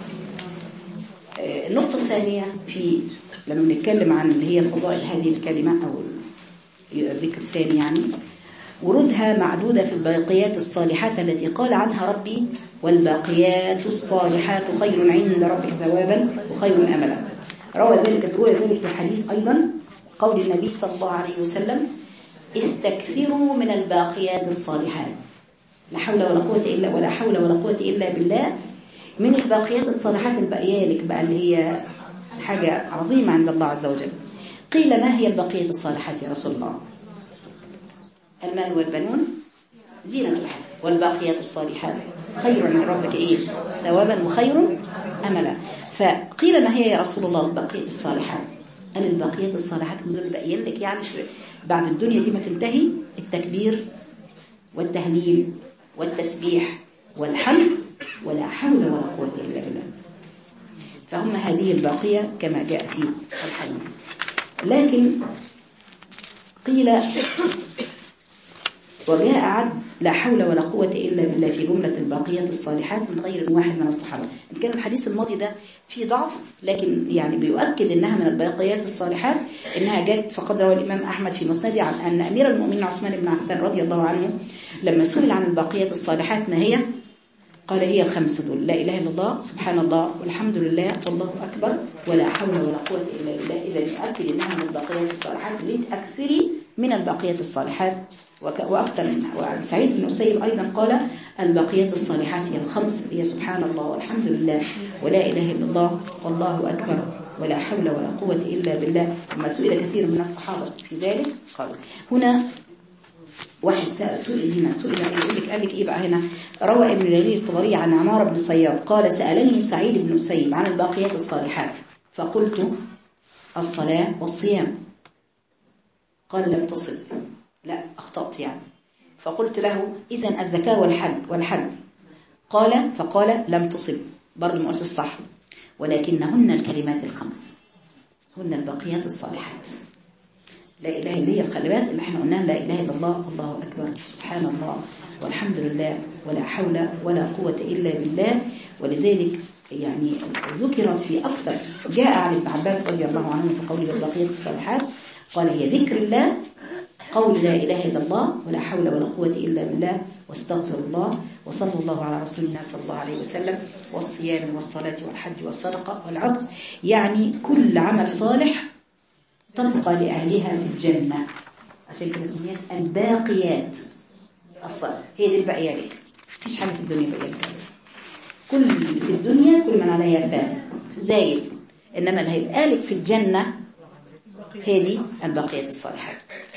النقطة الثانية في لما بنتكلم عن اللي هي فضائل هذه الكلمة أو الذكر الثاني، يعني ورودها معدودة في الباقيات الصالحات التي قال عنها ربي والباقيات الصالحات خير عند ربك ثوابا وخير أملا. روى ذلك الحديث أيضا قول النبي صلى الله عليه وسلم استكثروا من الباقيات الصالحات، لا حول ولا قوة إلا بالله. من الباقيات الصالحات الباقية لك بقى اللي هي حاجة عظيمة عند الله عز وجل. قيل ما هي البقية الصالحات يا رسول الله؟ المال والبنون زينة الحياة، والباقيات الصالحات خير من ربك ثوابا وخير أملا. فقيل ما هي يا رسول الله البقية الصالحات؟ قال البقية الصالحات من دول بقيين لك يعني بعد الدنيا دي ما تنتهي التكبير والتهليل والتسبيح والحمد ولا حول ولا قوة إلا بالله. فهم هذه الباقية كما جاء في الحديث. لكن قيل وجاء عد لا حول ولا قوة إلا بالله في جملة الباقيات الصالحات من غير واحد من الصحابة. إن كان الحديث الماضي ده فيه ضعف، لكن يعني بيؤكد إنها من الباقيات الصالحات، إنها جت. فقد روى الإمام أحمد في مسنده عن أن أمير المؤمنين عثمان بن عفان رضي الله عنه لما سئل عن الباقيات الصالحات ما هي، قال هي ال5 دول: لا إله إلا الله، سبحان الله، والحمد لله، والله أكبر، ولا حول ولا قوة إلا بالله. إذا يؤكد إنها من الباقيات الصالحات، لتأكثري من الباقيات الصالحات وأكثر منها. وعن سعيد بن مسيب أيضا قال الباقيات الصالحات هي ال5، هي سبحان الله والحمد لله ولا إله إلا الله والله أكبر ولا حول ولا قوة إلا بالله. لما سئل كثير من الصحابة في ذلك قال هنا واحد سئل قال لك إيه بقى هنا؟ روى ابن جرير الطبري عن عمار بن صياد قال سألني سعيد بن مسيب عن الباقيات الصالحات فقلت الصلاة والصيام. قال لم تصب، لا أخطأت يعني. فقلت له إذن الزكاة والحج. فقال لم تصب، برضو ما قلت الصح، ولكنهن الكلمات ال5، هن الباقيات الصالحات. لا إله إلا هي الكلمات اللي احنا قلناها: لا إله إلا الله، الله أكبر، سبحان الله، والحمد لله، ولا حول ولا قوة إلا بالله. ولذلك يعني ذكرت في أكثر. جاء عن ابن عباس رضي الله عنه في قوله الباقيات الصالحات قال هي ذكر الله، قول لا إله إلا الله ولا حول ولا قوة إلا بالله واستغفر الله وصلى الله على رسولنا صلى الله عليه وسلم. والصيام والصلاة والحج والصدقة والعتق، يعني كل عمل صالح تبقى لأهلها في الجنة. عشان كده سميت الباقيات الصالح، هي دي الباقيات. مفيش حاجة في الدنيا باقية، كل في الدنيا كل من عليها فان زايد، إنما اللي هيبقى لك في الجنة هي دي الباقيات الصالحات.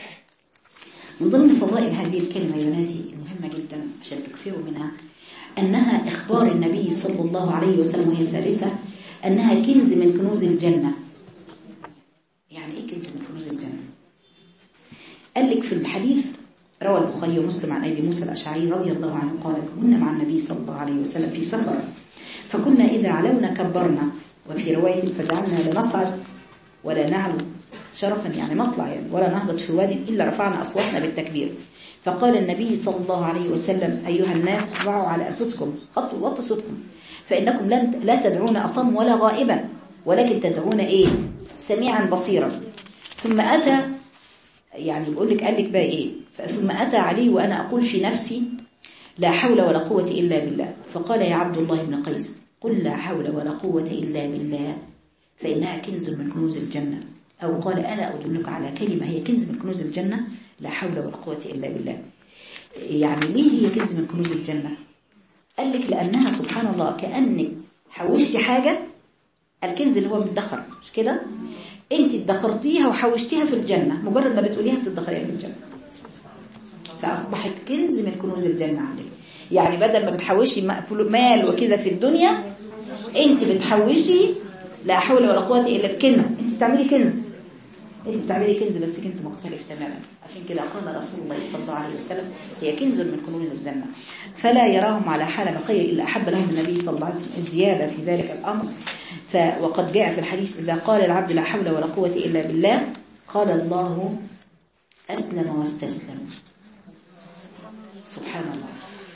من ضمن فضائل هذه الكلمة يا بناتي المهمة جدا عشان تكثروا منها، أنها إخبار النبي صلى الله عليه وسلم، وهي الثالثة، أنها كنز من كنوز الجنة. يعني إيه كنز من كنوز الجنة؟ قال لك في الحديث روى البخاري ومسلم عن أبي موسى الأشعري رضي الله عنه قال: كنا مع النبي صلى الله عليه وسلم في سفر، فكنا إذا علونا كبرنا، وفي رواية فجعلنا لنصعد ولا نعلو شرفا، يعني مطلع يعني، ولا نهبط في وادي إلا رفعنا أصواتنا بالتكبير. فقال النبي صلى الله عليه وسلم: أيها الناس ارفعوا على أنفسكم، خطوا وطوا صوتكم، فإنكم لا تدعون أصم ولا غائبا، ولكن تدعون إيه؟ سميعا بصيرا. ثم أتى، يعني بقول لك، قال لك بقى إيه؟ ثم أتى علي وأنا أقول في نفسي: لا حول ولا قوة إلا بالله. فقال: يا عبد الله بن قيس، قل لا حول ولا قوة إلا بالله، فإنها كنز من كنوز الجنة. أو قال: أنا أدلك على كلمة هي كنز من كنوز الجنة، لا حول ولا قوة إلا بالله. يعني ليه هي كنز من كنوز الجنة؟ قال لك لأنها سبحان الله كأنك حوشتي حاجة، الكنز اللي هو مدخر، مش كده؟ انت ادخرتيها وحوشتيها في الجنة، مجرد ما بتقوليها بتدخريها في الجنة، فأصبحت كنز من كنوز الجنة عندك. يعني بدل ما بتحوشي مال وكذا في الدنيا، انت بتحوشي لا حول ولا قوة إلا الكنز. انت بتعملي كنز، انت بتعملي كنز، بس كنز مختلف تماما. عشان كده قال رسول الله صلى الله عليه وسلم: هي كنز من كنوز الجنة، فلا يراهم على حال من خير إلا أحب لهم النبي صلى الله عليه وسلم الزيادة في ذلك الأمر. وقد جاء في الحديث: إذا قال العبد لا حول ولا قوة إلا بالله قال الله أسلم واستسلم. سبحان الله.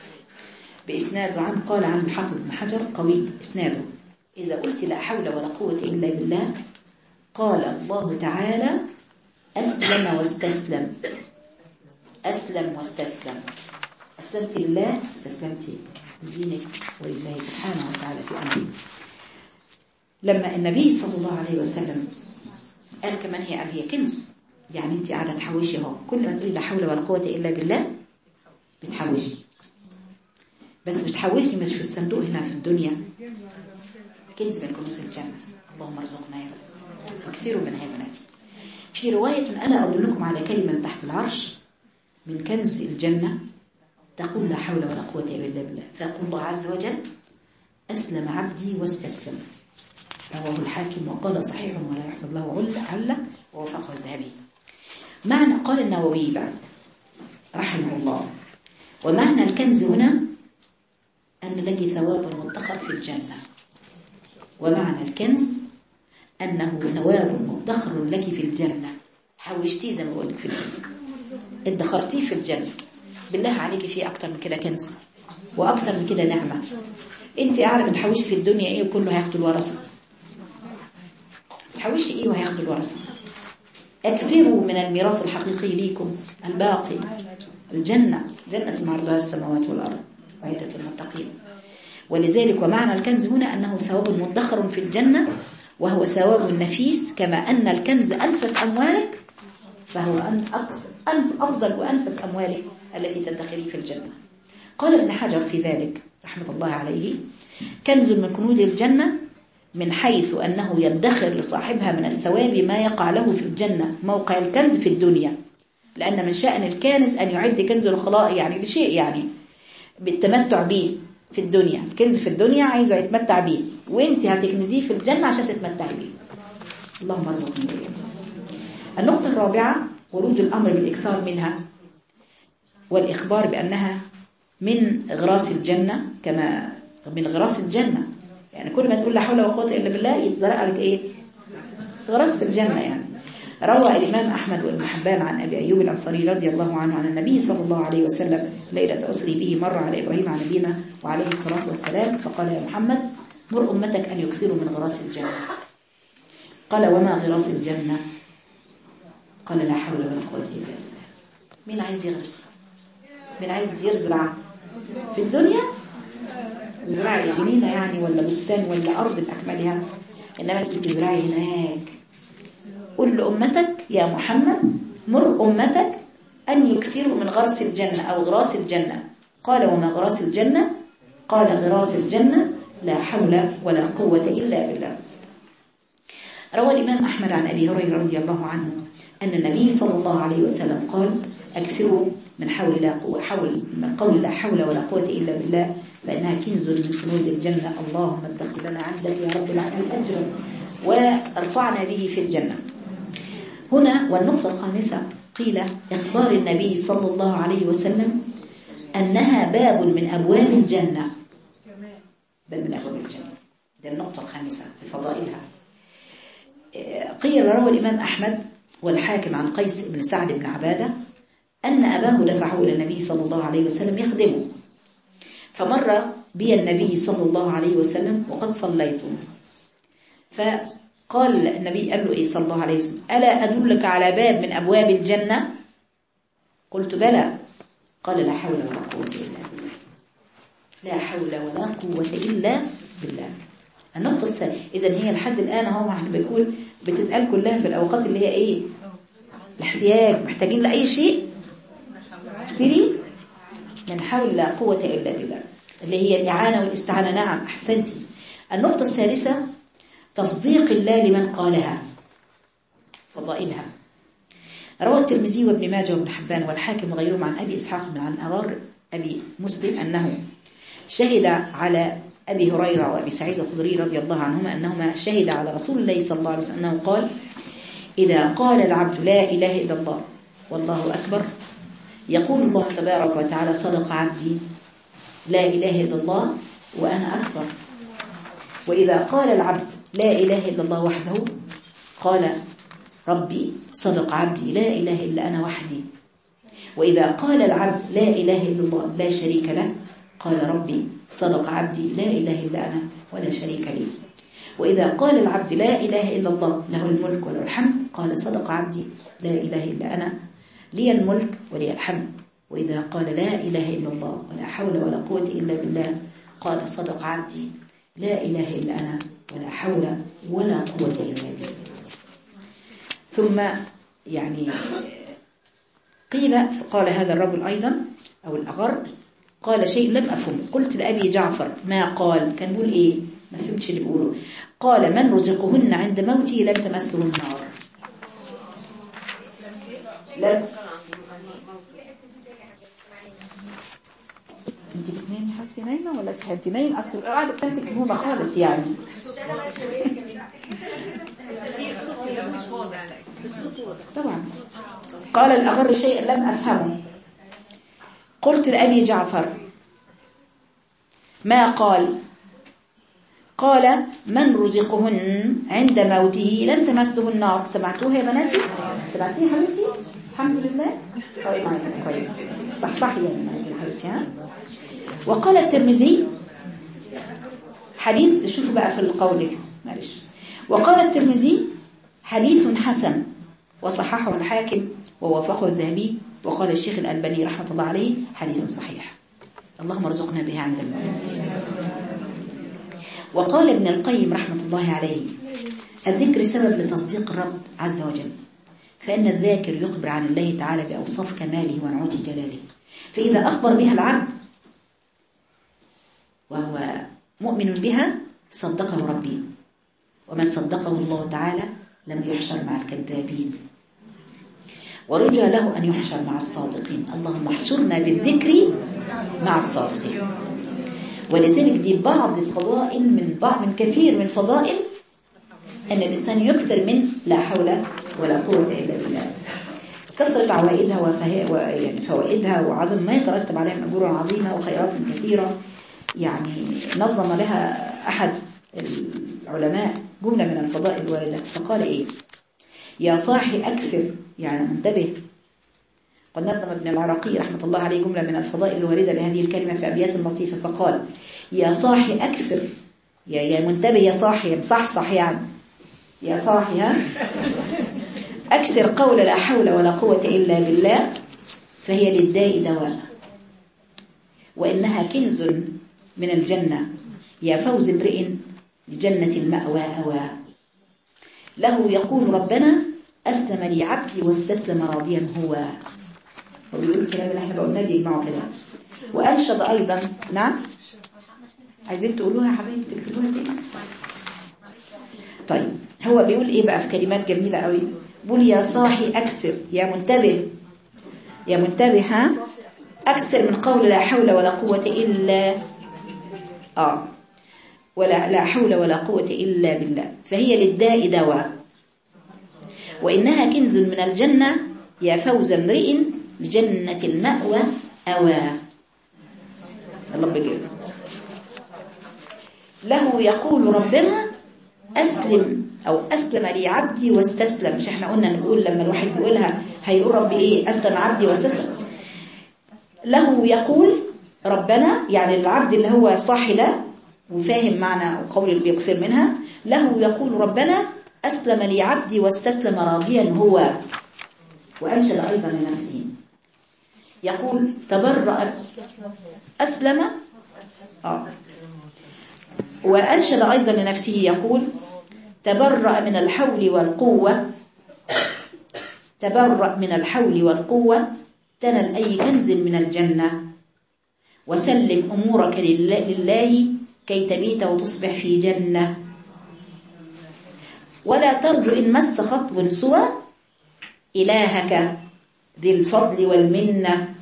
بإسناد عنه، قال عن الحافظ بن حجر قوي إسناده: إذا قلت لا حول ولا قوة إلا بالله قال الله تعالى أسلم واستسلم. أسلم واستسلم، أسلمت لله، استسلمت لدينك ولله سبحانه وتعالى في أمره. لما النبي صلى الله عليه وسلم قال كمان هي كنز، يعني انت قاعدة تحوشي اهو، كل ما تقولي لا حول ولا قوة إلا بالله بتحوشي، بس بتحوشي مش في الصندوق هنا في الدنيا، كنز من كنوز الجنة. اللهم ارزقنا يا رب واكثروا منها يا بناتي. في رواية: ألا أدلكم على كلمة تحت العرش من كنز الجنة تقول لا حول ولا قوة إلا بالله، فيقول الله عز وجل: أسلم عبدي واستسلم. رواه الحاكم وقال صحيح ولا يحفظ له علة ووفقه الذهبي. معنى، قال النووي بعد رحمه الله: ومعنى الكنز هنا أن لك ثواب مدخر في الجنة. ومعنى الكنز أنه ثواب مدخر لك في الجنة، حوشتيه زي ما بقول لك في الجنة، ادخرتيه في الجنة. بالله عليك في أكتر من كده كنز وأكتر من كده نعمة. أنت قاعدة بتحوشي في الدنيا إيه وكله هياخدوا الورثة؟ تحوشي إيه وهياخدوا الورثة؟ أكثروا من الميراث الحقيقي ليكم الباقي، الجنة، جنة عرضها السماوات والأرض وعدة المتقين. ولذلك ومعنى الكنز هنا أنه ثواب مدخر في الجنة، وهو ثواب نفيس، كما أن الكنز أنفس أموالك فهو أفضل وأنفس أموالك التي تدخري في الجنة. قال ابن حجر في ذلك رحمة الله عليه: كنز من كنوز الجنة من حيث أنه يدخر لصاحبها من الثواب ما يقع له في الجنة موقع الكنز في الدنيا، لأن من شأن الكانز أن يعد كنز الخلاء، يعني لشيء، يعني بالتمتع به في الدنيا. الكنز في الدنيا عايزه يتمتع به، وانت هتكنزيه في الجنة عشان تتمتعي به. اللهم ارزقنا. النقطة الرابعة: ورود الأمر بالإكثار منها والإخبار بأنها من غراس الجنة، كما من غراس الجنة، يعني كل ما تقول لا حول ولا قوة إلا بالله يتزرع عليك إيه؟ غراس في الجنة. يعني روى الإمام أحمد وابن حبان عن أبي أيوب الأنصاري رضي الله عنه عن النبي صلى الله عليه وسلم: ليلة أسري به مر على إبراهيم عن نبينا وعليه الصلاة والسلام فقال: يا محمد مر أمتك أن يكثروا من غراس الجنة. قال: وما غراس الجنة؟ قال: لا حول ولا قوة إلا بالله. مين عايز يغرس؟ مين عايز يزرع في الدنيا تزرعي جنينة يعني ولا بستان ولا أرض بأكملها، إنما أنت تزرعي هناك. قل لأمتك يا محمد مر أمتك أن يكثروا من غرس الجنة أو غراس الجنة. قال وما غراس الجنة؟ قال غراس الجنة لا حول ولا قوة إلا بالله. روى الإمام أحمد عن أبي هريرة رضي الله عنه أن النبي صلى الله عليه وسلم قال أكثروا من من قول لا حول ولا قوة إلا بالله فإنها كنز من كنوز الجنة. اللهم ادخل لنا عندك يا رب العالمين أجرا وارفعنا به في الجنة. هنا والنقطة الخامسة قيل إخبار النبي صلى الله عليه وسلم أنها باب من أبواب الجنة. باب من أبواب الجنة، ده النقطة الخامسة في فضائلها. قيل روى الإمام أحمد والحاكم عن قيس بن سعد بن عبادة أن أباه دفعه إلى النبي صلى الله عليه وسلم يخدمه، فمر بي النبي صلى الله عليه وسلم وقد صليت، فقال النبي قال له إيه صلى الله عليه وسلم ألا أدلك على باب من أبواب الجنة؟ قلت بلى. قال لا حول ولا قوة إلا بالله. لا حول ولا قوة إلا بالله. النقطة الثانية إذن هي لحد الآن اهو احنا بنقول بتتقال كلها في الأوقات اللي هي إيه الاحتياج، محتاجين لأي شيء سيري من حول لا قوة إلا بالله اللي هي الإعانة والاستعانة. نعم أحسنتي. النقطة الثالثة تصديق الله لمن قالها، فضائلها. روى الترمذي وابن ماجه وابن حبان والحاكم وغيرهم عن أبي إسحاق بن عن أغار أبي مسلم أنه شهد على أبي هريرة وأبي سعيد الخدري رضي الله عنهما أنهما شهد على رسول الله صلى الله عليه وسلم أنه قال إذا قال العبد لا إله إلا الله والله أكبر يقول الله تبارك وتعالى صدق عبدي لا إله إلا الله وأنا أكبر. وإذا قال العبد لا إله إلا الله وحده قال ربي صدق عبدي لا إله إلا أنا وحدي. وإذا قال العبد لا إله إلا الله لا شريك له قال ربي صدق عبدي لا إله إلا أنا ولا شريك لي. وإذا قال العبد لا إله إلا الله له الملك وله الحمد قال صدق عبدي لا إله إلا أنا لي الملك ولي الحمد. وإذا قال لا إله إلا الله ولا حول ولا قوة إلا بالله قال صدق عبدي لا إله إلا أنا ولا حول ولا قوة إلا بالله. ثم يعني قيل قال هذا الرجل أيضا أو الأغر قال شيء لم أفهم. قلت لأبي جعفر ما قال؟ كان يقول إيه؟ ما فهمتش اللي بيقوله. قال من رزقهن عند موته لم تمسه النار. لم انت بتنامي حبيبتي نايمه ولا انت نايم؟ اصل القعده بتاعتك نومه خالص يعني. طبعا. قال الأغر شيء لم أفهمه. قلت لأبي جعفر ما قال؟ قال من رزقهن عند موته لن تمسه النار. سمعتوها يا بناتي؟ سمعتيها يا حبيبتي؟ الحمد لله. طيب معايا كويس صح يا حبيبتي. ها. وقال الترمذي حديث، شوفوا بقى في القول معلش. وقال الترمذي حديث حسن وصححه الحاكم ووافقه الذهبي. وقال الشيخ الألباني رحمة الله عليه حديث صحيح. اللهم ارزقنا بها عند الموت. وقال ابن القيم رحمة الله عليه الذكر سبب لتصديق الرب عز وجل، فإن الذاكر يخبر عن الله تعالى بأوصاف كماله ونعوت جلاله، فإذا أخبر بها العبد وهو مؤمن بها صدقه ربي، ومن صدقه الله تعالى لم يحشر مع الكذابين، ورجى له أن يحشر مع الصادقين. اللهم احشرنا بالذكر مع الصادقين. ولذلك دي بعض الفضائل من كثير من فضائل أن الإنسان يكثر من لا حول ولا قوة إلا بالله. كثرة عوائدها يعني فوائدها وعظم ما يترتب عليها من أجور عظيمة وخيرات كثيرة. يعني نظم لها أحد العلماء جملة من الفضائل الواردة فقال إيه؟ يا صاحي أكثر، يعني انتبه. قد نظم ابن العراقي رحمة الله عليه جملة من الفضائل الواردة لهذه الكلمة في أبيات لطيفة فقال يا صاحي أكثر، يا منتبه يا صاحي مصحصح يعني يا صاحي ها أكثر قول لا حول ولا قوة إلا بالله فهي للداء دواء وإنها كنز من الجنة يا فوز امرئ لجنة المأوى أوى له يقول ربنا أسلم لي عبدي واستسلم راضيا هو بيقول الكلام اللي احنا قلناه بيجمعوا كده. وأنشد أيضا. نعم عايزين تقولوها يا حبايبي تكتبوها تاني. طيب هو بيقول ايه بقى في كلمات جميلة قوي. بيقول يا صاحي أكثر يا منتبه يا منتبه ها أكثر من قول لا حول ولا قوة إلا ولا لا حول ولا قوة إلا بالله فهي للداء دواء وإنها كنز من الجنة يا فوز امرئ لجنة المأوى أوى. الله بجد. له يقول ربنا أسلم أو أسلم لي عبدي واستسلم. مش احنا قلنا نقول لما الواحد بيقولها هيقول ربي ايه أسلم عبدي واستسلم. له يقول ربنا يعني العبد اللي هو صاحي ده وفاهم معنى وقول اللي بيكثر منها. له يقول ربنا أسلم لي عبدي واستسلم راضيا هو. وأنشد أيضا لنفسه يقول تبرأ أسلم وأنشد أيضا لنفسه يقول تبرأ من الحول والقوة تبرأ من الحول والقوة تنل أي كنز من الجنة وسلم أمورك لله كي تبيت وتصبح في جنة ولا ترجو إن مس خطب سوى إلهك ذي الفضل والمنة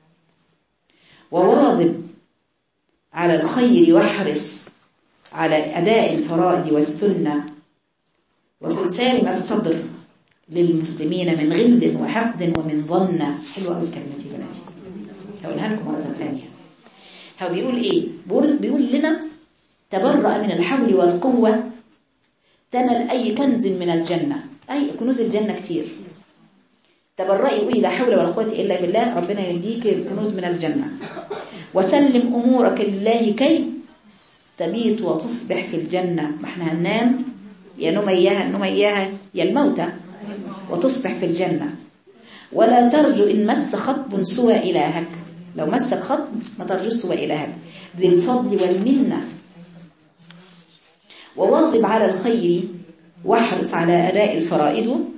وواظب على الخير واحرص على أداء الفرائض والسنة وكن سالم الصدر للمسلمين من غل وحقد ومن ظن. حلوة قوي كلمتي بناتي هقولها لكم مرة ثانية. هو بيقول ايه بيقول لنا تبرأ من الحول والقوة تنل أي كنز من الجنة. أي كنوز الجنة كتير. تبرئي قولي لا حول ولا قوة إلا بالله ربنا يديك الكنوز من الجنة. وسلم أمورك لله كي تبيت وتصبح في الجنة. ما احنا هننام يا نوم إياها يا الموتى وتصبح في الجنة. ولا ترجو إن مس خطب سوى إلهك. لو مسك خطب ما ترجوش سوى إلهك ذي الفضل والمنة. وواظب على الخير واحرص على أداء الفرائض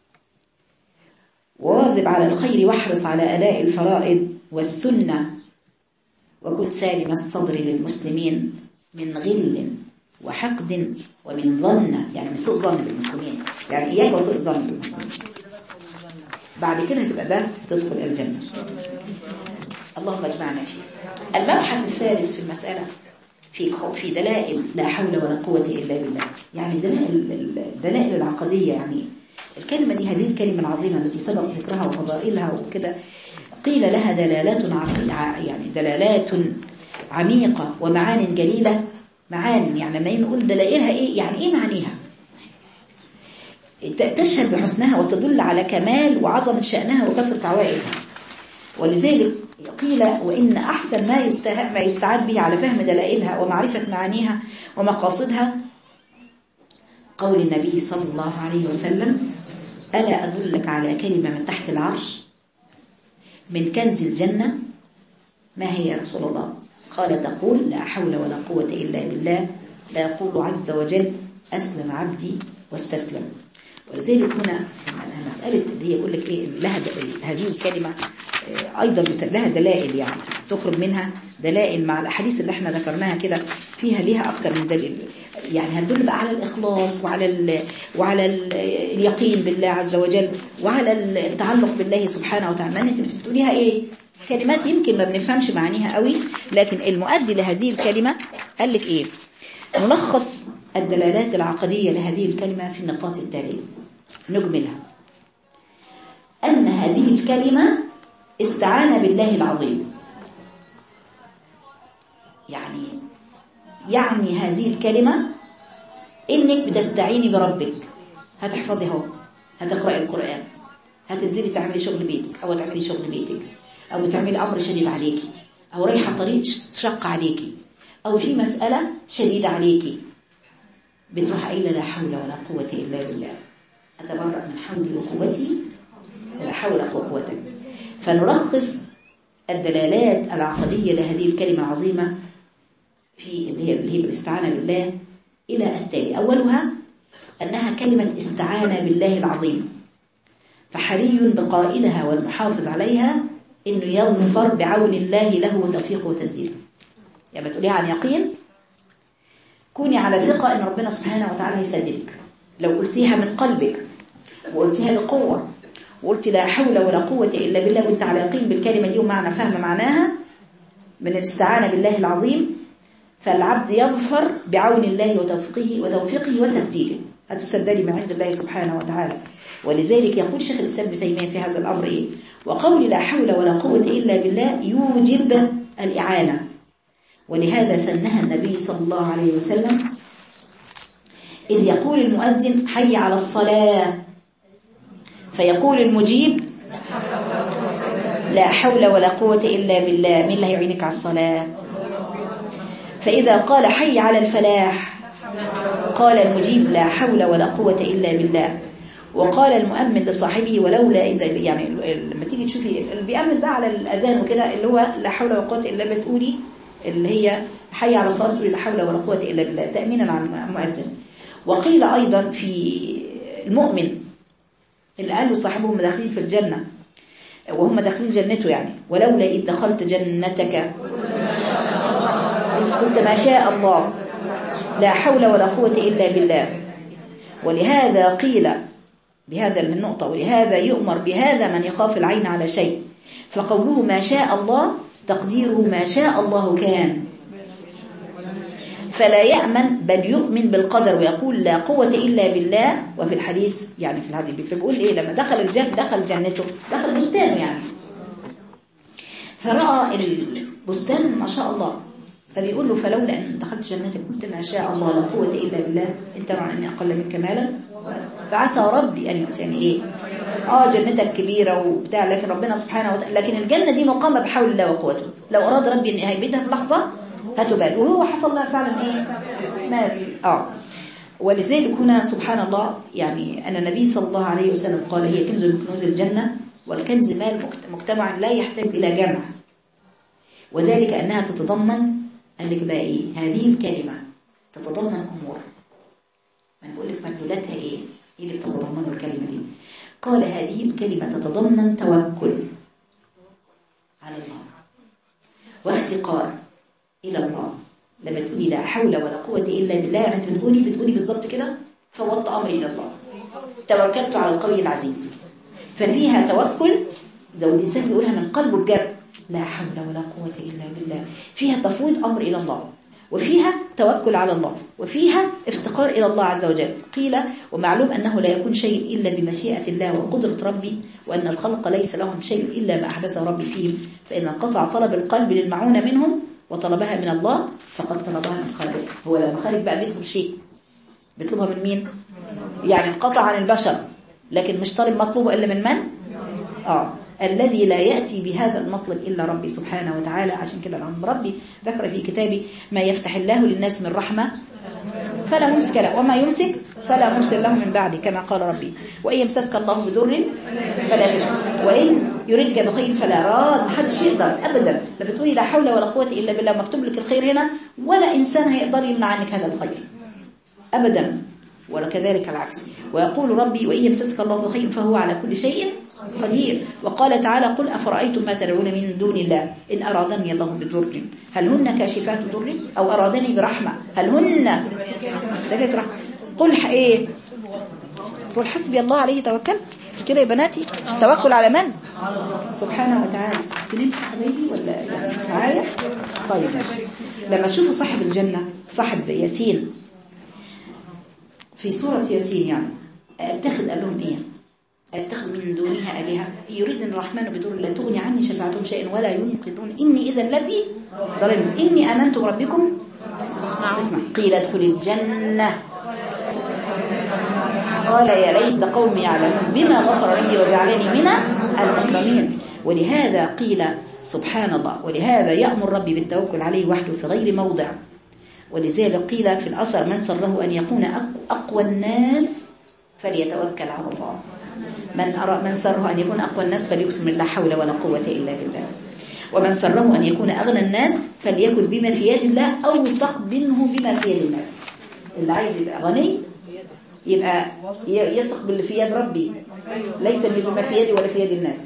وواظب على الخير واحرص على أداء الفرائض والسنة وكن سالم الصدر للمسلمين من غل وحقد ومن ظن يعني من سوء ظن بالمسلمين يعني إياك وسوء ظن بالمسلمين. بعد كده هتبقى ده تدخل الجنة. اللهم اجمعنا فيه. المبحث الثالث في المسألة في دلائل لا حول ولا قوة إلا بالله يعني دلائل العقدية. يعني الكلمة دي هذه الكلمة العظيمة التي سبق ذكرها وفضائلها وكده قيل لها دلالات يعني دلالات عميقة ومعان جليلة. معان يعني لما نقول دلائلها ايه يعني ايه معانيها تشهد بحسنها وتدل على كمال وعظمة شأنها وكثرة عوائدها. ولذلك قيل وإن أحسن ما يستعاد به على فهم دلائلها ومعرفة معانيها ومقاصدها قول النبي صلى الله عليه وسلم ألا أدلك على كلمة من تحت العرش من كنز الجنة ما هي يا رسول الله؟ قال تقول لا حول ولا قوة إلا بالله لا يقول عز وجل أسلم عبدي واستسلم. ولذلك هنا مسألة اللي هي يقول لك إيه لها هذه الكلمة أيضا لها دلائل يعني تخرج منها دلائل مع الأحاديث اللي احنا ذكرناها كده فيها ليها أكتر من دليل. يعني هتدل بقى على الإخلاص وعلى اليقين بالله عز وجل وعلى التعلق بالله سبحانه وتعالى. انت بتقوليها ايه كلمات يمكن ما بنفهمش معانيها قوي لكن المؤدي لهذه الكلمة قال لك ايه نلخص الدلالات العقدية لهذه الكلمة في النقاط التالية نجملها. أن هذه الكلمة استعانة بالله العظيم. يعني هذه الكلمة إنك بتستعيني بربك هتحفظي اهو هتقرأي القرآن هتنزلي تعملي شغل بيتك أو تعملي شغل بيتك أو تعملي أمر شديد عليكي أو رايحة طريق شق عليكي أو في مسألة شديدة عليكي بتروح قايله لا حول ولا قوة إلا بالله أتبرأ من حولي وقوتي ولا حول ولا قوة. فنلخص الدلالات العقدية لهذه الكلمة العظيمة في اللي هي الاستعانة بالله إلى التالي. أولها أنها كلمة استعانة بالله العظيم، فحري بقائلها والمحافظ عليها إنه يظفر بعون الله له وتوفيقه وتسديده. يعني بتقوليها عن يقين، كوني على ثقة إن ربنا سبحانه وتعالى هيسددك. لو قلتيها من قلبك وقلتيها بقوة وقلت لا حول ولا قوة إلا بالله وانت على يقين بالكلمة دي ومعنى فهم معناها من الاستعانة بالله العظيم، فالعبد يظفر بعون الله وتوفيقه وتسديده، هتسددي من عند الله سبحانه وتعالى. ولذلك يقول شيخ الإسلام ابن تيمية في هذا الأمر إيه؟ وقول لا حول ولا قوة إلا بالله يوجب الإعانة، ولهذا سنها النبي صلى الله عليه وسلم إذ يقول المؤذن حي على الصلاة، فيقول المجيب لا حول ولا قوة إلا بالله. مين اللي هيعينك على الصلاة؟ فإذا قال حي على الفلاح قال المجيب لا حول ولا قوة إلا بالله. وقال المؤمن لصاحبه ولولا إذا، يعني لما تيجي تشوفي اللي بيأمن بقى على الأذان وكده اللي هو لا حول ولا قوة إلا بالله، بتقولي اللي هي حي على الصلاة تقولي لا حول ولا قوة إلا بالله تأمينا على المؤذن. وقيل أيضا في المؤمن اللي قالوا صاحبهم داخلين في الجنة وهم داخلين جنته، يعني ولولا إذ دخلت جنتك قلت ما شاء الله لا حول ولا قوة إلا بالله. ولهذا قيل بهذا النقطة، ولهذا يؤمر بهذا من يخاف العين على شيء، فقوله ما شاء الله تقديره ما شاء الله كان، فلا يأمن بل يؤمن بالقدر ويقول لا قوة إلا بالله. وفي الحديث يعني في الحديث بيقول إيه لما دخل الجنة دخل جنته دخل بستانه يعني، فرأى البستان ما شاء الله، فبيقول له فلولا أن دخلت جنتك قلت ما شاء الله لا قوة إلا بالله انت مع أني أقل منك مالا فعسى ربي أن يؤتيني إيه جنتك كبيرة وبتاع، لكن ربنا سبحانه وتعالى لكن الجنة دي مقامة بحول الله وقوته، لو أراد ربي أن هيبتها في لحظة هتبال، وهو حصل لها فعلا إيه ما ولذلك هنا سبحان الله يعني أن النبي صلى الله عليه وسلم قال هي كنز من كنوز الجنة، والكنز مال مجتمع لا يحتاج إلى جمع، وذلك أنها تتضمن أنك بقى إيه هذه الكلمة تتضمن أمور، من بقول لك مدلولاتها إيه اللي تتضمن الكلمة دي؟ قال هذه الكلمة تتضمن توكل على الله وافتقار إلى الله. لما تقولي لا حول ولا قوة إلا بالله يعني أنت بتقولي بالضبط كده فوضت أمري إلى الله، توكلت على القوي العزيز، ففيها توكل لو الإنسان يقولها من قلبه بجد لا حول ولا قوة إلا بالله، فيها تفويض أمر إلى الله، وفيها توكل على الله، وفيها افتقار إلى الله عز وجل. قيل ومعلوم أنه لا يكون شيء إلا بمشيئة الله وقدرة ربي، وأن الخلق ليس لهم شيء إلا ما أحدثه ربي فيهم، فإن انقطع طلب القلب للمعونة منهم وطلبها من الله فقد طلبها من خالق. هو لما خالق بقى بيطلب شيء بيطلبها من مين؟ يعني انقطع عن البشر، لكن مش طالب مطلوبه إلا من من؟ الذي لا يأتي بهذا المطلب إلا ربي سبحانه وتعالى. عشان كده ربي ذكر في كتابه ما يفتح الله للناس من رحمة فلا ممسك له وما يمسك فلا مرسل له من بعده، كما قال ربي وإن يمسسك الله بضر فلا كاشف وإن يردك بخير فلا راد. محدش يقدر أبدا، لا بتقولي لا حول ولا قوة إلا بالله مكتوب لك الخير هنا ولا إنسان هيقدر يمنع عنك هذا الخير أبدا، ولا كذلك العكس. ويقول ربي وإن يمسسك الله بخير فهو على كل شيء قدير. وقال تعالى قل أفرأيتم ما تدعون من دون الله إن أرادني الله بضر هل هن كاشفات ضر أو أرادني برحمة هل هن سكت رحمة. قل إيه قل حسبي الله عليه توكل كده يا بناتي. توكل على من؟ سبحانه وتعالى. كنت حبايبي ولا معايا؟ طيب لما تشوفوا صاحب الجنة صاحب ياسين في سورة ياسين يعني اتخذ قال لهم ايه؟ اتخذ من دونها آلهة يريد الرحمن بضر لا تغني عني شفاعتهم شيئا ولا ينقذون إني إذا لفي ضلال إني آمنت بربكم اسمع قيل ادخل الجنة قال يا ليت قومي يعلمون بما غفر لي وجعلني من المكرمين. ولهذا قيل سبحان الله ولهذا يأمر ربي بالتوكل عليه وحده في غير موضع. ولذلك قيل في الأثر من سره أن يكون أقوى الناس فليتوكل على الله، من سره أن يكون أقوى الناس فليقسم لا حول ولا قوة إلا بالله. ومن سره أن يكون أغنى الناس فليكن بما في يد الله أوثق منه بما في يد الناس. اللي عايز يبقى غني يبقى يثق باللي في يد ربي، ليس بما في يدي ولا في يد الناس.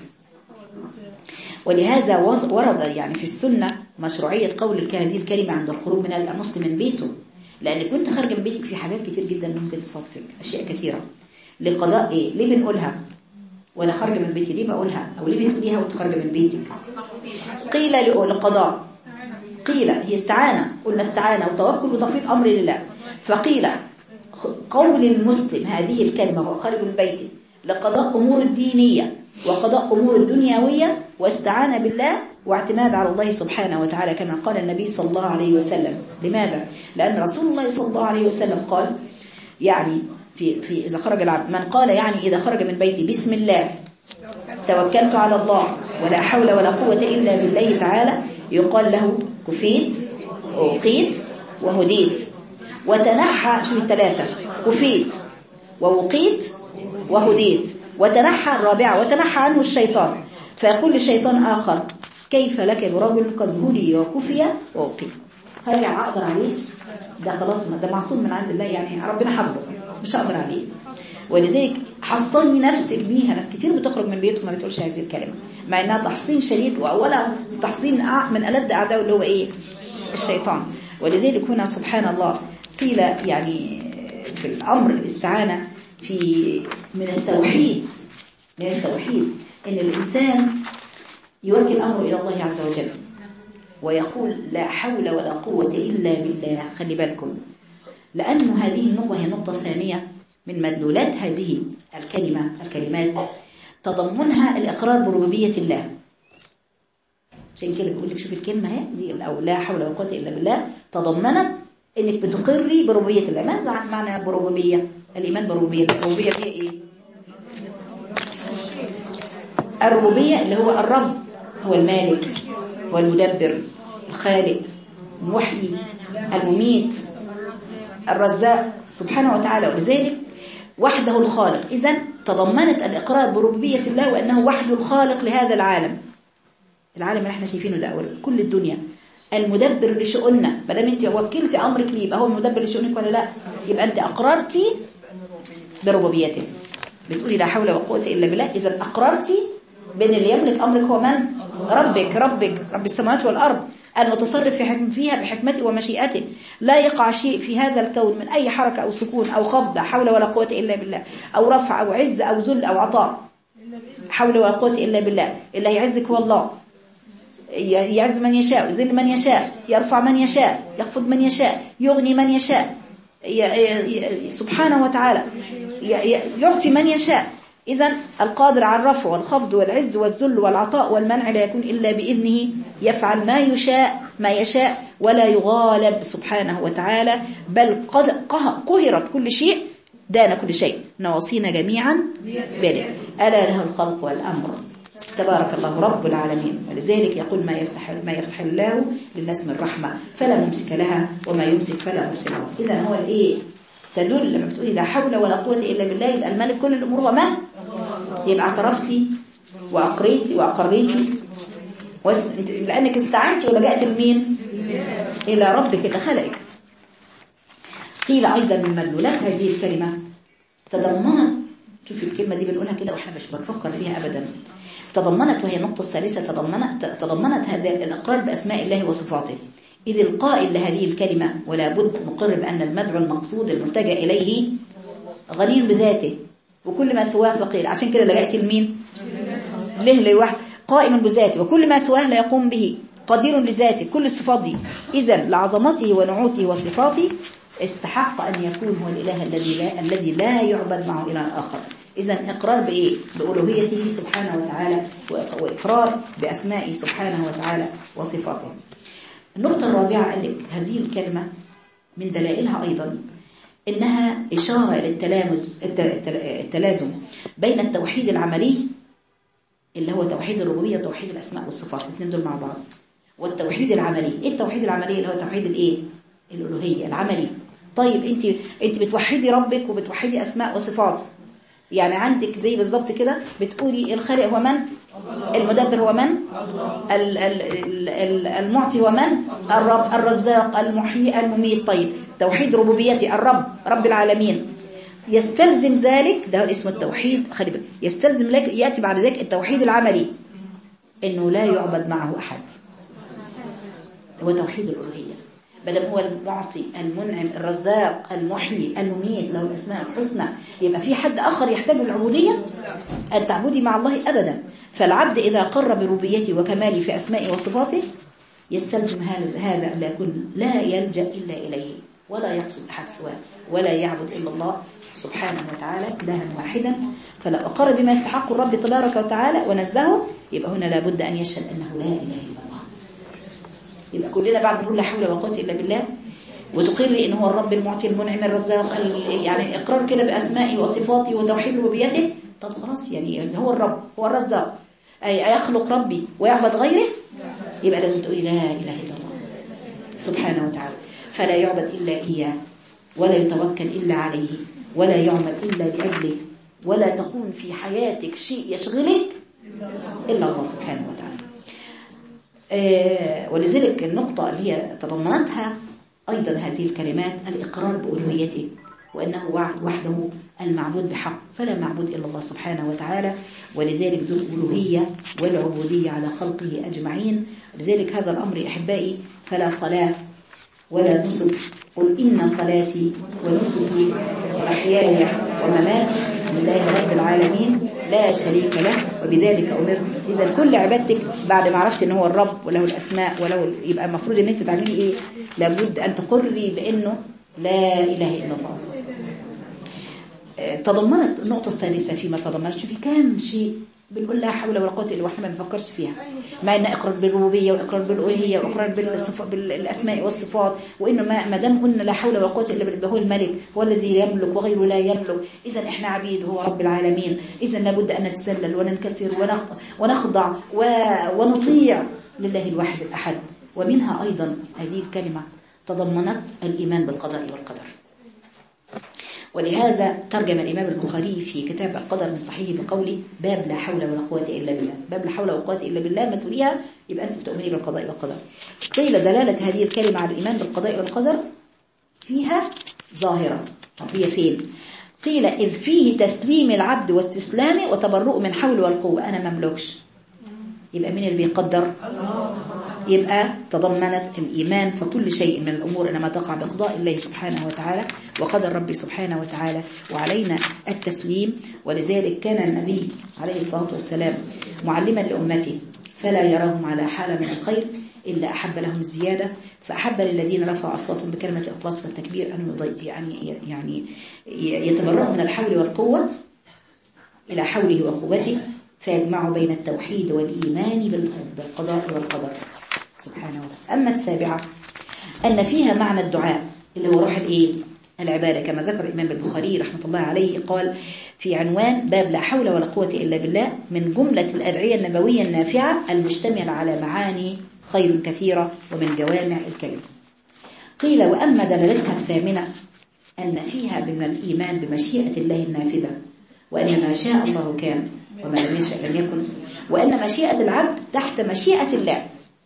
ولهذا ورد يعني في السنة مشروعية قول هذه الكلمة عند الخروج من المسلم من بيته، لأن كنت خارجة من بيتك في حاجات كتير جدا ممكن تصادفك، أشياء كثيرة. لقضاء إيه؟ ليه بنقولها وأنا خارجة من بيتي؟ ليه بقولها أو ليه بتقوليها وأنت خارجة من بيتك؟ قيل لقضاء، قيل هي استعانة، قلنا استعانة وتوكل وتفويض أمر لله. فقيل قول المسلم هذه الكلمة وهو خارج من بيته لقضاء أمور الدينية وقضاء أمور الدنيوية، واستعان بالله واعتماد على الله سبحانه وتعالى كما قال النبي صلى الله عليه وسلم. لماذا؟ لأن رسول الله صلى الله عليه وسلم قال يعني في إذا خرج العبد، من قال يعني إذا خرج من بيتي بسم الله توكلت على الله ولا حول ولا قوة إلا بالله تعالى، يقال له كفيت ووقيت وهديت. وتنحى، شو الثلاثة؟ كفيت ووقيت وهديت. وتنحى الرابعة، وتنحى عنه الشيطان، فيقول للشيطان آخر كيف لك برجل قد هدي وكفي ووقي؟ هرجع أقدر عليه؟ ده خلاص ده معصوم من عند الله، يعني ربنا حفظه مش هقدر عليه. ولذلك حصني نفسك بيها. ناس كتير بتخرج من بيتهم ما بتقولش هذه الكلمة، مع انها تحصين شديد، واولها تحصين من ألد أعداء اللي هو ايه؟ الشيطان. ولذلك هنا سبحان الله قيل يعني في الأمر الاستعانة من التوحيد ان الإنسان يوكل أمره إلى الله عز وجل ويقول لا حول ولا قوة إلا بالله. خلي بالكم، لأن هذه النقطة هي نقطة ثانية من مدلولات هذه الكلمات تضمنها الإقرار بربوبية الله. عشان كده بيقول لك شوف الكلمة هي دي، أو لا حول ولا قوة إلا بالله، تضمنت إنك بتقري بربوبية الله. ماذا معنى بربوبية؟ الإيمان بربوبية. الربوبية فيها إيه؟ الربوبية اللي هو الرب، هو المالك والمدبر الخالق المحيي المميت الرزاق سبحانه وتعالى. ولذلك وحده الخالق. إذن تضمنت الإقرار بربوبية الله وأنه وحده الخالق لهذا العالم اللي احنا شايفينه ده، كل الدنيا. المدبر لشؤوننا، ما دام انت وكلتي امرك ليه يبقى هو المدبر لشؤونك ولا لا؟ يبقى انت اقررتي بربوبيته، بتقولي لا حول ولا قوه الا بالله. اذا اقررتي بان اللي يملك امرك هو من؟ ربك رب السماوات والارض، المتصرف فيها بحكمته ومشيئته. لا يقع شيء في هذا الكون من اي حركه او سكون او خفض، لا حول ولا قوه الا بالله، او رفع او عز او ذل او عطاء، حول ولا قوه الا بالله. اللي يعزك هو الله، يعز من يشاء، يذل من يشاء، يرفع من يشاء، يخفض من يشاء، يغني من يشاء سبحانه وتعالى، يعطي من يشاء. إذن القادر على الرفع والخفض والعز والذل والعطاء والمنع لا يكون إلا بإذنه، يفعل ما يشاء ولا يغالب سبحانه وتعالى، بل قهرت كل شيء، دان كل شيء، نواصينا جميعا بيده، ألا له الخلق والأمر، تبارك الله رب العالمين. ولذلك يقول ما يفتح الله للناس من رحمة فلا ممسك لها وما يمسك فلا مرسل له. إذا هو الإيه تدل لما بتقولي لا حول ولا قوة إلا بالله، يبقى الملك كل الأمور وما، يبقى اعترفتي وأقريتي لأنك استعنتي ولجأت لمين؟ إلى ربك اللي خلقك. قيل أيضا من مدلولات هذه الكلمة تضمنت، شوفي الكلمة دي بنقولها كده وإحنا مش بنفكر فيها أبدا، تضمنت، وهي النقطة الثالثة، تضمنت هذا الإقرار بأسماء الله وصفاته. إذ القائل لهذه الكلمة ولا بد مقر بأن المدعو المقصود الملتجأ إليه غني بذاته وكل ما سواه فقير. عشان كده لجأت لمين؟ لوحده، قائم بذاته وكل ما سواه لا يقوم به، قدير لذاته، كل الصفات دي. إذن لعظمته ونعوته وصفاته استحق أن يكون هو الإله الذي لا يعبد معه إله آخر. إذن إقرار بإيه؟ بألوهيته سبحانه وتعالى، وإقرار بأسمائه سبحانه وتعالى وصفاته. النقطة الرابعة قال لك هذه الكلمة من دلائلها أيضا إنها إشارة إلى التلازم بين التوحيد العملي اللي هو توحيد الربوبية وتوحيد الأسماء والصفات، الاثنين دول مع بعض، والتوحيد العملي. إيه التوحيد العملي؟ اللي هو توحيد الإيه؟ الألوهية العملي. طيب أنت بتوحدي ربك وبتوحدي أسماء وصفات، يعني عندك زي بالظبط كده بتقولي الخالق هو من؟ المدبر هو من؟ المعطي هو من؟ الرب. الرزاق، المحيي، المميت. طيب توحيد ربوبيتي، الرب رب العالمين. يستلزم ذلك، ده اسم التوحيد، خلي بالك، يستلزم لك يأتي بعد ذلك التوحيد العملي، انه لا يعبد معه احد. هو توحيد الألوهية، بدل هو المعطي المنعم الرزاق المحيي المميت له الأسماء الحسنى، يبقى في حد آخر يحتاج للعبودية أن تعبدي مع الله أبدا. فالعبد إذا قر بربوبيته وكماله في أسمائه وصفاته يستلزم هذا أن يكون لا يلجأ إلا إليه، ولا يقصد أحد سواه، ولا يعبد إلا الله سبحانه وتعالى إلها واحدا. فلو أقر بما يستحق الرب تبارك وتعالى ونزهه، يبقى هنا لابد أن يشهد أنه لا إله إلا الله. يبقى كلنا بعد نقول لا حول ولا قوة إلا بالله، وتقري إن هو الرب المعطي المنعم الرزاق، يعني إقرار كده بأسمائه وصفاته وتوحيد ربوبيته. طب خلاص، يعني هو الرب هو الرزاق، أي يخلق ربي ويعبد غيره؟ يبقى لازم تقولي لا إله إلا الله سبحانه وتعالى، فلا يعبد إلا إياه، ولا يتوكل إلا عليه، ولا يعمل إلا لأجله، ولا تكون في حياتك شيء يشغلك إلا الله سبحانه وتعالى. ولذلك النقطة اللي هي تضمنتها أيضا هذه الكلمات الإقرار بألوهيته، وأنه وحده المعبود بحق، فلا معبود إلا الله سبحانه وتعالى. ولذلك ذو الألوهية والعبودية على خلقه أجمعين. لذلك هذا الأمر أحبائي، فلا صلاة ولا نسك، قل إن صلاتي ونسكي ومحياي ومماتي لله رب العالمين لا شريك له وبذلك أمرت. إذا كل عبادتك بعد ما عرفت إن هو الرب وله الأسماء وله، يبقى المفروض إن أنت تعملي إيه؟ لابد أن تقري بأنه لا إله إلا الله. تضمنت النقطة الثالثة فيما تضمنت في كام شيء بنقول لا حول ولا قوة إلا واحنا ما بنفكرش فيها، مع إن إقرار بالربوبية وإقرار بالألوهية وإقرار بالأسماء والصفات، وإنه ما دام قلنا لا حول ولا قوة إلا بالله، هو الملك، هو الذي يملك وغيره لا يملك، إذا إحنا عبيد هو رب العالمين، إذا لابد أن نتسلل وننكسر ونخضع ونطيع لله الواحد الأحد. ومنها أيضا هذه الكلمة تضمنت الإيمان بالقضاء والقدر. ولهذا ترجم الإمام البخاري في كتاب القدر من صحيحه بقوله باب لا حول ولا قوة إلا بالله. باب لا حول ولا قوة إلا بالله ما تقوليها يبقى أنت بتؤمني بالقضاء والقدر. قيل دلالة هذه الكلمة على الإيمان بالقضاء والقدر فيها ظاهرة. طب هي فين؟ قيل إذ فيه تسليم العبد واستسلامه وتبرؤ من حول والقوة. أنا مملكش، يبقى مين اللي بيقدر؟ يبقى تضمنت الإيمان، فكل شيء من الأمور إنما تقع بقضاء الله سبحانه وتعالى وقدر ربي سبحانه وتعالى، وعلينا التسليم. ولذلك كان النبي عليه الصلاة والسلام معلما لأمته فلا يراهم على حالة من الخير إلا أحب لهم الزيادة، فأحب للذين رفعوا أصواتهم بكلمة الإخلاص والتكبير أن يعني يتبرؤوا من الحول والقوة إلى حوله وقوته، فيجمعوا بين التوحيد والإيمان بالقضاء والقدر سبحانه وتعالى. أما السابعة أن فيها معنى الدعاء اللي هو روح العبادة، كما ذكر الإمام البخاري رحمة الله عليه قال في عنوان باب لا حول ولا قوة إلا بالله من جملة الأدعية النبوية النافعة المشتملة على معاني خير كثيرة ومن جوامع الكلم. قيل وأما دلالتها الثامنة أن فيها من الإيمان بمشيئة الله النافذة، وأن ما شاء الله كان وما لم يشاء لم يكن، وأن مشيئة العبد تحت مشيئة الله،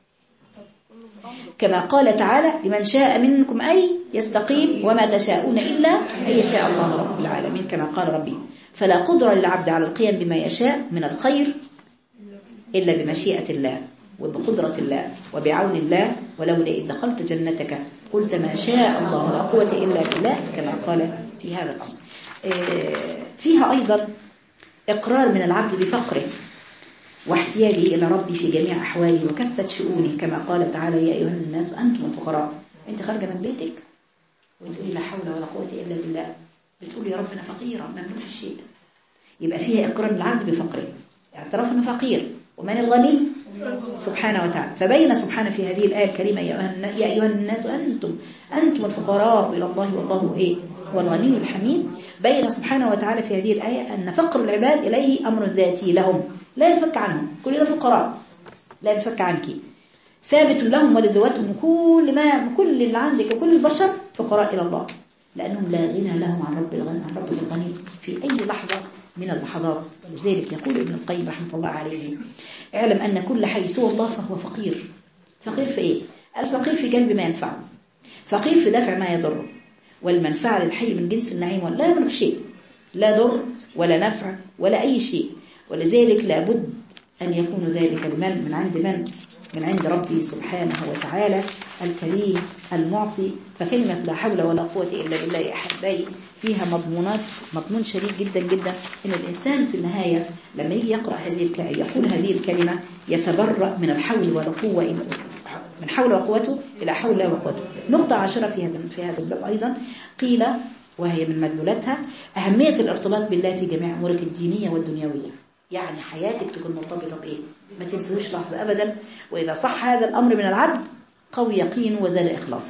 كما قال تعالى لمن شاء منكم أي يستقيم وما تشاءون إلا أن يشاء الله رب العالمين، كما قال ربي. فلا قدرة للعبد على القيام بما يشاء من الخير إلا بمشيئة الله وبقدرة الله وبعون الله. ولولا إذ دخلت جنتك قلت ما شاء الله لا قوة إلا بالله، كما قال في هذا الأمر. فيها أيضا إقرار من العبد بفقره واحتياجه إلى ربي في جميع أحواله وكافة شؤونه، كما قال تعالى يا أيها الناس أنتم الفقراء. أنت خارجة من بيتك وتقولي لا حول ولا قوة إلا بالله، بتقولي يا ربنا فقيرة ما ملوش الشيء، يبقى فيها إقرار من العبد بفقره، اعتراف أنه فقير، ومن الغني سبحانه وتعالى. فبين سبحانه في هذه الآية الكريمة يا أيها الناس أنتم الفقراء إلى الله والله هو الغني الحميد. بين سبحانه وتعالى في هذه الآية أن فقر العباد إليه أمر ذاتي لهم لا ينفك عنهم، كلنا فقراء لا ينفك عنك، ثابت لهم ولذواتهم، كل اللي عندك وكل البشر فقراء إلى الله، لأنهم لا غنى لهم عن رب الغني في أي لحظة من اللحظات. لذلك يقول ابن القيم رحمه الله عليه: اعلم أن كل حي سوى الله فهو فقير. فقير في إيه؟ الفقير في جلب ما ينفعه، فقير في دفع ما يضره، والمنفعة للحي من جنس النعيم، ولا يملك شيء، لا ضر ولا نفع ولا أي شيء. ولذلك لابد أن يكون ذلك المال من عند من؟ من عند ربي سبحانه وتعالى الكريم المعطي. فكلمة لا حول ولا قوة إلا بالله يا أحبائي فيها مضمون شديد جدا جدا، إن الإنسان في النهاية لما يجي يقرأ يقول هذه الكلمة يتبرأ من الحول ولا قوة، من حول وقوته إلى حول الله وقوته. نقطة 10 في هذا الباب أيضا قيل، وهي من مدلولاتها، أهمية الارتباط بالله في جميع أمورك الدينية والدنيوية. يعني حياتك تكون مرتبطة بإيه؟ ما تنسوش لحظة أبدا. وإذا صح هذا الأمر من العبد قوي يقين وزاد إخلاص.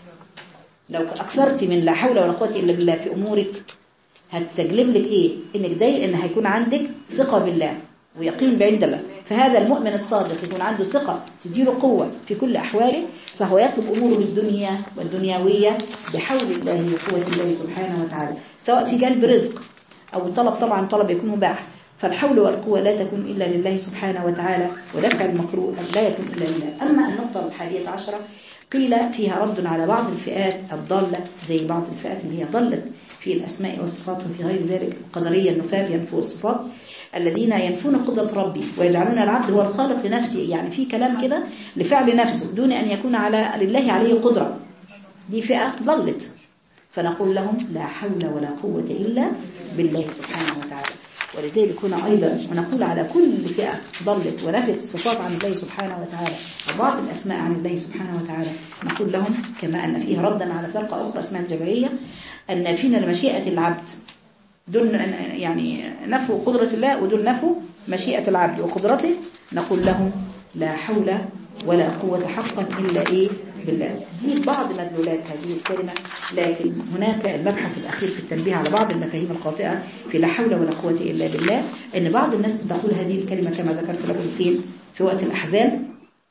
لو أكثرت من لا حول ولا قوة إلا بالله في أمورك هتجلب لك إيه؟ إنك دايما إن هيكون عندك ثقة بالله ويقين بعند الله. فهذا المؤمن الصادق يكون عنده ثقة تديله قوة في كل أحواله، فهو يطلب أموره الدنيا والدنيوية بحول الله وقوة الله سبحانه وتعالى، سواء في جلب رزق أو طلب، طبعا طلب يكون مباح، فالحول والقوة لا تكون إلا لله سبحانه وتعالى، ودفع المكروه لا يكون إلا لله. أما النقطة 11 قيل فيها رد على بعض الفئات الضالة، زي بعض الفئات اللي هي ضلت في الأسماء والصفات وفي غير ذلك، القدرية النفاة ينفوا الصفات، الذين ينفون قدرة ربي ويجعلون العبد هو الخالق لنفسه، يعني في كلام كده لفعل نفسه دون أن يكون لله عليه قدرة. دي فئة ضلت، فنقول لهم لا حول ولا قوة إلا بالله سبحانه وتعالى. ولذلك هنا أيضا ونقول على كل فئة ضلت ونفت الصفات عن الله سبحانه وتعالى وبعض الأسماء عن الله سبحانه وتعالى، نقول لهم كما أن فيها ردا على فرقة أخرى اسمها الجبرية أن فينا لمشيئة العبد، دول يعني نفوا قدرة الله ودول نفوا مشيئة العبد وقدرته، نقول لهم لا حول ولا قوة حقا إلا إيه بالله. دي بعض مدلولات هذه الكلمة. لكن هناك المبحث الأخير في التنبيه على بعض المفاهيم الخاطئة في لا حول ولا قوة إلا بالله، أن بعض الناس بتقول هذه الكلمة كما ذكرت لكم في وقت الأحزان،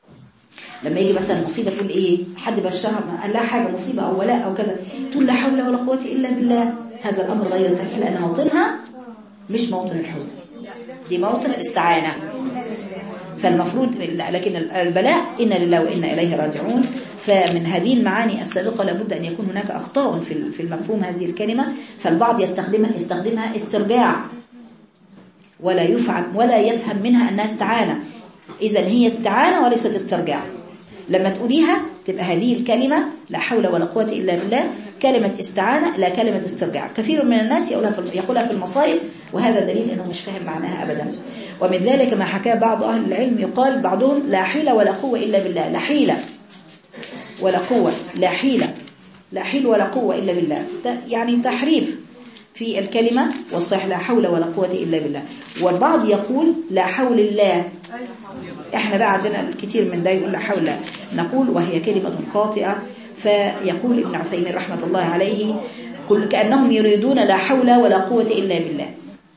لما يجي مثلا مصيبة تقول إيه، حد بشرها قال لها حاجة مصيبة أو ولاء أو كذا، تقول لا حول ولا قوة إلا بالله. هذا الأمر غير صحيح، لأن موطنها مش موطن الحزن، دي موطن الاستعانة. فالمفروض لكن البلاء إن لله وإنا إليه راجعون. فمن هذه المعاني السابقة لابد أن يكون هناك أخطاء في المفهوم هذه الكلمة، فالبعض يستخدمها استرجاع ولا يفهم منها أنها استعانة. إذن هي استعانة وليست استرجاع. لما تقوليها تبقى هذه الكلمة لا حول ولا قوة إلا بالله كلمة استعانة لا كلمة استرجاع. كثير من الناس يقولها في المصائب، وهذا دليل أنه مش فاهم معناها أبدا. ومن ذلك ما حكى بعض أهل العلم، يقال بعضهم لا حيلة ولا قوة إلا بالله، لا حيلة ولا قوة، لا حيلة، لا حيل ولا قوة إلا بالله، يعني تحريف في الكلمة، والصحيح لا حول ولا قوة إلا بالله. والبعض يقول لا حول الله، احنا بقى عندنا الكثير من ده يقول لا حول الله، نقول وهي كلمة خاطئة. فيقول ابن عثيمين رحمة الله عليه كأنهم يريدون لا حول ولا قوة إلا بالله،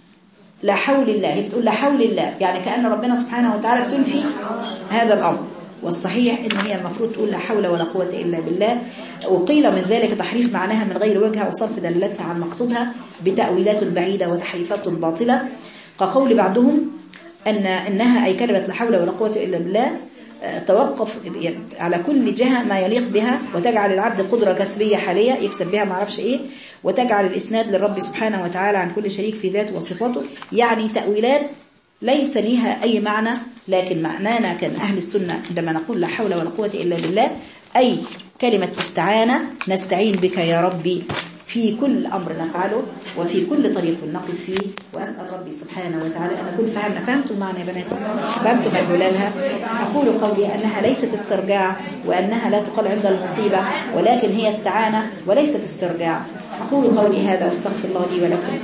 لا حول الله، هي بتقول لا حول الله، يعني كأن ربنا سبحانه وتعالى بتنفي هذا الأمر. والصحيح إن هي المفروض تقول لا حول ولا قوة إلا بالله. وقيل من ذلك تحريف معناها من غير وجهها وصرف دلالتها عن مقصودها بتأويلات بعيدة وتحريفات باطلة، كقول بعضهم إنها أي كلمة لا حول ولا قوة إلا بالله توقف على كل جهة ما يليق بها، وتجعل العبد قدرة كسبية حالية يكسب بها ما عرفش إيه، وتجعل الإسناد للرب سبحانه وتعالى عن كل شريك في ذاته وصفاته. يعني تأويلات ليس لها أي معنى. لكن معنانا كان أهل السنة عندما نقول لا حول ولا قوة إلا بالله أي كلمة استعانة، نستعين بك يا ربي في كل أمر نفعله وفي كل طريق نقف فيه. وأسأل ربي سبحانه وتعالى أن أكون فهمتم المعنى يا بناتي، فهمتم مدلولها. أقول قولي أنها ليست استرجاع، وأنها لا تقال عند المصيبة، ولكن هي استعانة وليست استرجاع. أقول قولي هذا واستغفر الله لي ولكم.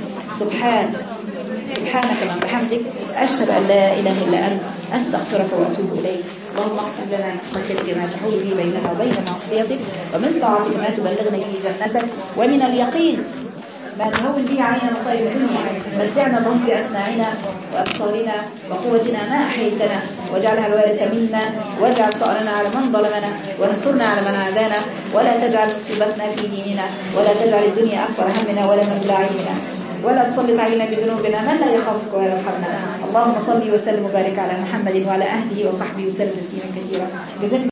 سبحانك اللهم وبحمدك، أشهد أن لا إله إلا أنت، أستغفرك وأتوب إليك. اللهم اقسم لنا من خشيتك ما تحول به بيننا وبين معصيتك، ومن طاعتك ما تبلغنا به جنتك، ومن اليقين ما تهون به علينا مصائب الدنيا. متعنا اللهم بأسماعنا وأبصارنا وقوتنا ما أحييتنا، واجعلها الوارث منا، واجعل ثأرنا على من ظلمنا، وانصرنا على من عادانا، ولا تجعل مصيبتنا في ديننا، ولا تجعل الدنيا أكبر همنا ولا مبلغ علمنا. ولا تسلط علينا بذنوبنا من لا يخافك ولا يرحمنا. اللهم صل وسلم وبارك على محمد وعلى اهله وصحبه وسلم تسليما كثيرا. جزاك